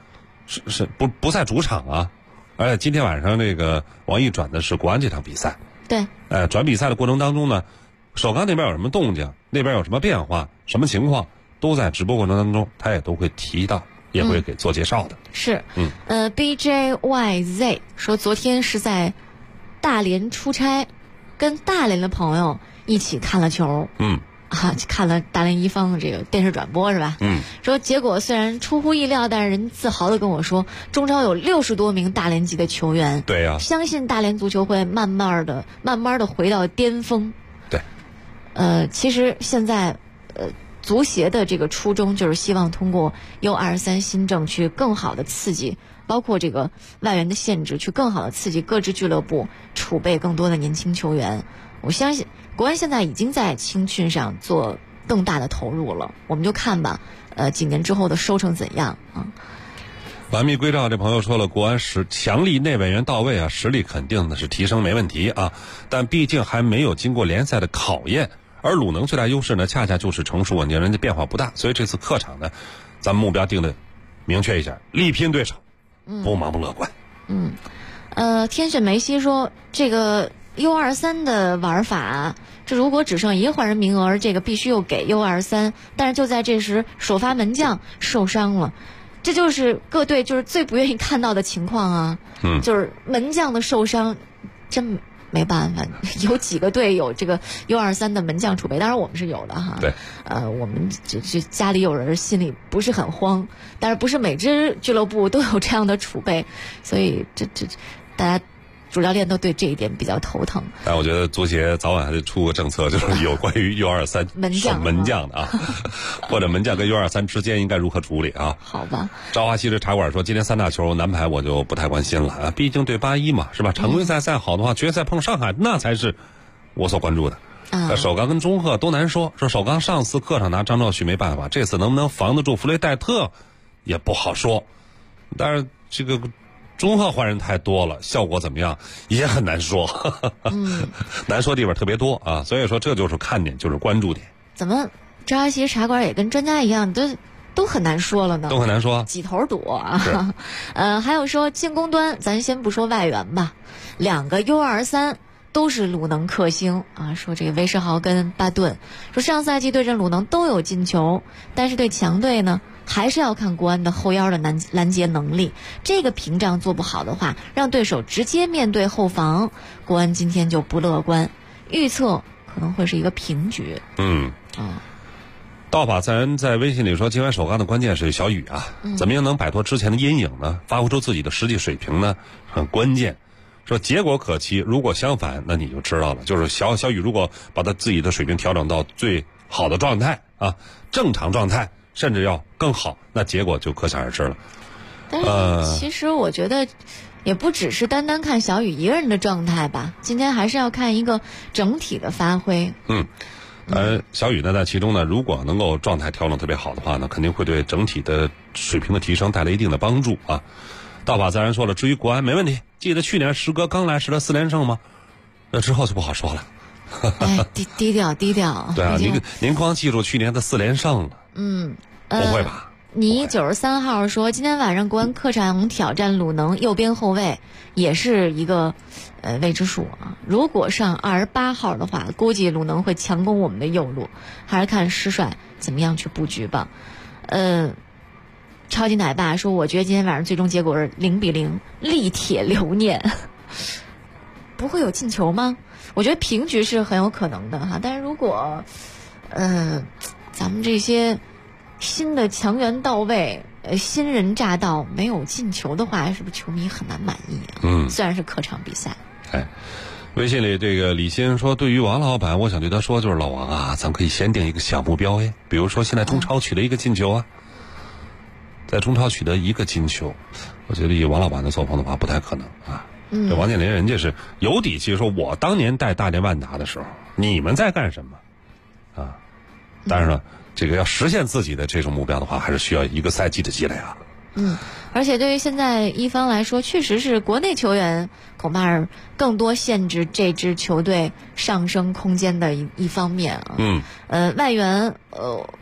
Speaker 8: 是不在主场啊，而且今天晚上这个网易转的是国安这场比赛。
Speaker 7: 对。
Speaker 8: 转比赛的过程当中呢，首钢那边有什么动静，那边有什么变化，什么情况，都在直播过程当中，他也都会提到，也会给做介绍的。
Speaker 7: 是。BJYZ 说昨天是在大连出差，跟大连的朋友一起看了球。看了大连一方的这个电视转播是吧？说结果虽然出乎意料，但是人自豪的跟我说，中超有60多名大连籍的球员。
Speaker 8: 对呀。
Speaker 7: 相信大连足球会慢慢的回到巅峰。
Speaker 8: 对。
Speaker 7: 其实现在足协的这个初衷就是希望通过 U23 新政去更好的刺激，包括这个外援的限制，去更好的刺激各支俱乐部储备更多的年轻球员。我相信国安现在已经在青训上做更大的投入了，我们就看吧，几年之后的收成怎样啊？
Speaker 8: 完璧归赵这朋友说了，国安是强力内外援到位啊，实力肯定的是提升没问题啊，但毕竟还没有经过联赛的考验。而鲁能最大优势呢，恰恰就是成熟稳定，人家变化不大，所以这次客场呢，咱们目标定的明确一下，力拼对手，不盲目乐观。
Speaker 7: 天选梅西说这个 U23 的玩法，这如果只剩一个换人名额，这个必须又给 U23， 但是就在这时，首发门将受伤了，这就是各队就是最不愿意看到的情况啊。就是门将的受伤，真没办法，有几个队有这个 U23 的门将储备，当然我们是有的哈。
Speaker 8: 对。
Speaker 7: 我们这家里有人，心里不是很慌，但是不是每支俱乐部都有这样的储备，所以这大家主教练都对这一点比较头疼。
Speaker 8: 但我觉得足协早晚还得出个政策，就是有关于 U23 门将的啊，或者门将跟 U23 之间应该如何处理啊？
Speaker 7: 好吧。
Speaker 8: 朝华西式茶馆说，今天3大球男排我就不太关心了啊，毕竟对81嘛，是吧？常规赛赛好的话，决赛碰上海那才是我所关注的。首钢跟中赫都难说首钢上次客场拿张兆旭没办法，这次能不能防得住弗雷戴特也不好说。但是这个中赫换人太多了，效果怎么样也很难说。难说地方特别多啊，所以说这就是看点，就是关注点。
Speaker 7: 怎么朝华西茶馆也跟专家一样，都很难说了呢？
Speaker 8: 都很难说，
Speaker 7: 几头堵啊。还有说进攻端，咱先不说外援吧，2个 U23都是鲁能克星啊。说这个威士豪跟巴顿，说上赛季对阵鲁能都有进球，但是对强队呢，还是要看国安的后腰的拦截能力。这个屏障做不好的话，让对手直接面对后防，国安今天就不乐观，预测可能会是一个平局。
Speaker 8: 道法自然在微信里说，今晚首钢的关键是小雨啊，怎么样能摆脱之前的阴影呢？发挥出自己的实际水平呢？很关键。说结果可期，如果相反，那你就知道了。就是小雨如果把他自己的水平调整到最好的状态啊，正常状态，甚至要更好，那结果就可想而知了。
Speaker 7: 但是其实我觉得也不只是单单看小雨一个人的状态吧，今天还是要看一个整体的发挥。
Speaker 8: 小雨呢，在其中呢，如果能够状态调整特别好的话呢，肯定会对整体的水平的提升带来一定的帮助啊。道法自然说了，至于国安没问题，记得去年时隔刚来时的4连胜吗？那之后就不好说了。
Speaker 7: 低调。
Speaker 8: 对啊，您光记住去年的4连胜了。不会吧？
Speaker 7: 你93号说，今天晚上国安客场挑战鲁能右边后卫，也是一个未知数啊。如果上28号的话，估计鲁能会强攻我们的右路，还是看施帅怎么样去布局吧。超级奶爸说，我觉得今天晚上最终结果是0-0，力铁留念。不会有进球吗？我觉得平局是很有可能的哈，但是如果咱们这些新的强援到位，新人乍到，没有进球的话，是不是球迷很难满意啊？虽然是客场比赛。
Speaker 8: 微信里这个李欣说，对于王老板，我想对他说，就是老王啊，咱可以先定一个小目标比如说现在中超取得一个进球啊。在中超取得一个进球，我觉得以王老板的作风的话不太可能啊。这王健林人家是有底气说，我当年带大连万达的时候，你们在干什么啊？但是呢，这个要实现自己的这种目标的话，还是需要一个赛季的积累啊。
Speaker 7: 而且对于现在一方来说，确实是国内球员恐怕是更多限制这支球队上升空间的一方面啊。外援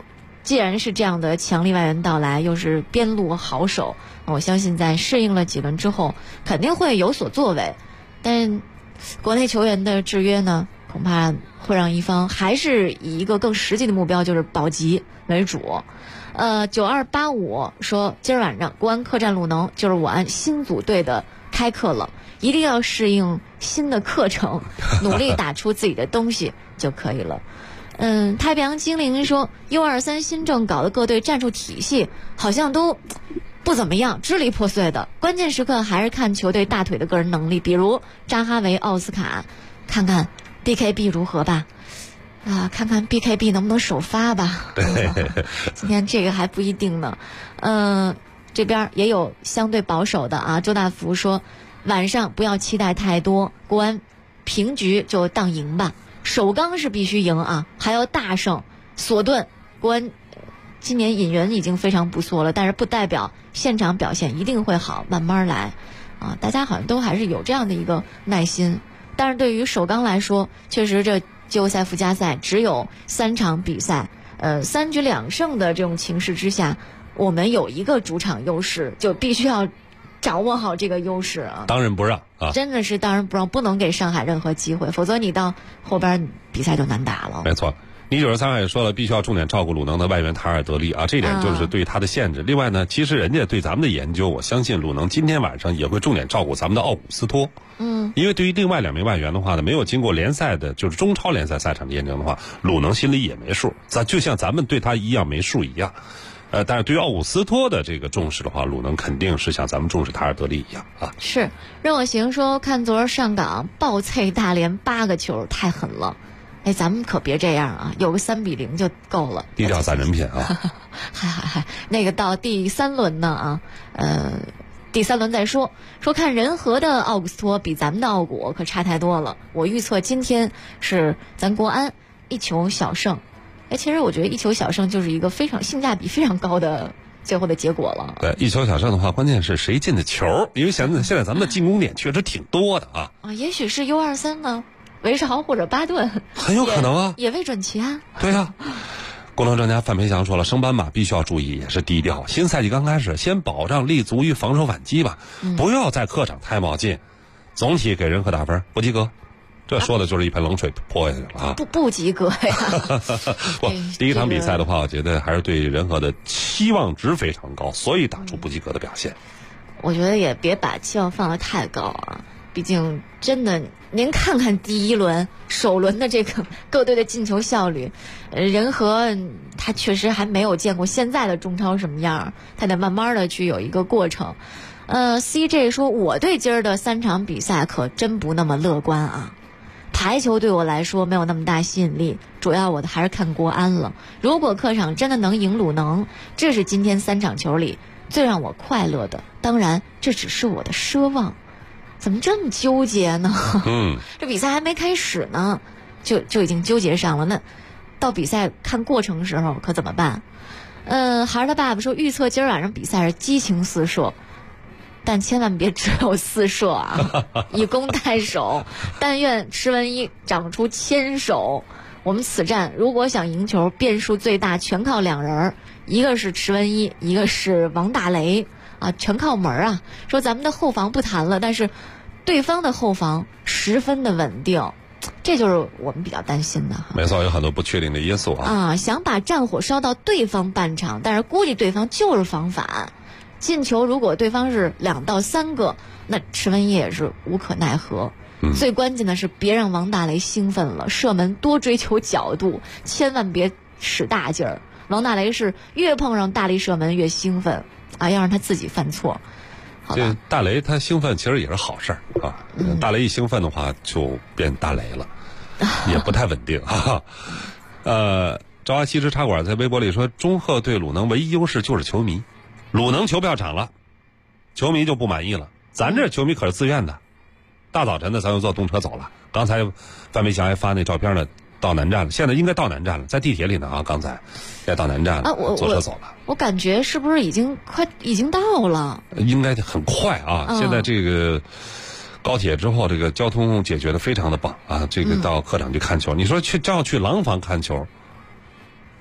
Speaker 7: 既然是这样的强力外援到来，又是边路好手，我相信在适应了几轮之后，肯定会有所作为。但国内球员的制约呢，恐怕会让一方还是以一个更实际的目标，就是保级为主。9285说，今儿晚上国安客战鲁能，就是我安新组队的开课了，一定要适应新的课程，努力打出自己的东西就可以了。太平洋精灵说 U23 新政搞的各队战术体系好像都不怎么样，支离破碎的，关键时刻还是看球队大腿的个人能力，比如扎哈维、奥斯卡，看看 BKB 如何吧。看看 BKB 能不能首发吧。今天这个还不一定呢。这边也有相对保守的啊。周大福说，晚上不要期待太多，国安平局就当赢吧。首钢是必须赢啊，还要大胜。索顿，国安今年引援已经非常不错了，但是不代表现场表现一定会好，慢慢来啊。大家好像都还是有这样的一个耐心。但是对于首钢来说，确实这季后赛附加赛只有3场比赛，3局2胜的这种情势之下，我们有一个主场优势，就必须要掌握好这个优势啊！
Speaker 8: 当仁不让啊！
Speaker 7: 真的是当仁不让，不能给上海任何机会，否则你到后边比赛就难打了。
Speaker 8: 没错。你93也说了，必须要重点照顾鲁能的外援塔尔德利啊，这点就是对他的限制。另外呢，其实人家对咱们的研究，我相信鲁能今天晚上也会重点照顾咱们的奥古斯托。因为对于另外2名外援的话呢，没有经过联赛的，就是中超联赛赛场的验证的话，鲁能心里也没数。就像咱们对他一样没数一样。但是对于奥古斯托的这个重视的话，鲁能肯定是像咱们重视塔尔德利一样啊。
Speaker 7: 是，任我行说，看昨儿上港暴脆大连8个球，太狠了。咱们可别这样啊，有个3-0就够了。
Speaker 8: 低调攒人品啊。
Speaker 7: 嗨，那个到第3轮呢啊，第3轮再说看人和的奥古斯托比咱们的奥古可差太多了。我预测今天是咱国安1球小胜。其实我觉得1球小胜就是一个非常性价比非常高的最后的结果了。
Speaker 8: 对，1球小胜的话，关键是谁进的球，因为现在咱们的进攻点确实挺多的啊。
Speaker 7: 也许是 U23 呢，韦少或者巴顿，
Speaker 8: 很有可能啊，
Speaker 7: 也未准其啊。
Speaker 8: 对啊。工程专家范培祥说了，升班马必须要注意，也是低调。新赛季刚开始，先保障立足于防守反击吧，不要在客场太冒进。总体给人和打分不及格，这说的就是一盆冷水泼下去了啊！
Speaker 7: 不及格呀！
Speaker 8: 第1场比赛的话，我觉得还是对人和的期望值非常高，所以打出不及格的表现。
Speaker 7: 我觉得也别把期望放得太高啊，毕竟真的，您看看第1轮首轮的这个各队的进球效率，人和他确实还没有见过现在的中超什么样，他得慢慢的去有一个过程。CJ 说，我对今儿的3场比赛可真不那么乐观啊。排球对我来说没有那么大吸引力，主要我的还是看国安了。如果客场真的能赢鲁能，这是今天3场球里最让我快乐的。当然，这只是我的奢望。怎么这么纠结呢？这比赛还没开始呢，就已经纠结上了。那到比赛看过程时候可怎么办？孩儿他爸爸说，预测今儿晚上比赛是激情四射。但千万别只有4射啊，以攻代守。但愿池文一长出1000手。我们此战如果想赢球，变数最大，全靠2人，一个是池文一，一个是王大雷啊，全靠门啊。说咱们的后防不谈了，但是对方的后防十分的稳定，这就是我们比较担心的。
Speaker 8: 没错，有很多不确定的因素啊。
Speaker 7: 想把战火烧到对方半场，但是估计对方就是防反。进球如果对方是2到3个，那池文一也是无可奈何。最关键的是别让王大雷兴奋了，射门多追求角度，千万别使大劲儿。王大雷是越碰上大力射门越兴奋啊，要让他自己犯错。
Speaker 8: 这大雷他兴奋其实也是好事儿啊。大雷一兴奋的话就变大雷了，也不太稳定啊。朝华西吃茶馆在微博里说，中赫对鲁能唯一优势就是球迷。鲁能球票涨了，球迷就不满意了。咱这球迷可是自愿的，大早晨的咱就坐动车走了。刚才范培祥还发那照片呢，到南站了，现在应该到南站了，在地铁里呢啊，刚才该到南站了，坐车走了。
Speaker 7: 我感觉是不是已经到了？
Speaker 8: 应该很快啊！现在这个高铁之后，这个交通解决的非常的棒啊！这个到客场去看球，你说去狼房看球，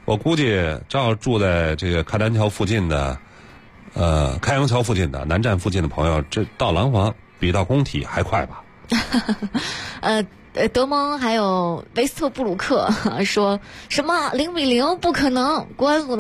Speaker 8: 我估计正好住在这个开阳桥附近的，开阳桥附近的南站附近的朋友，这到廊坊比到工体还快吧？
Speaker 7: 德蒙还有维斯特布鲁克说什么0-0不可能，国安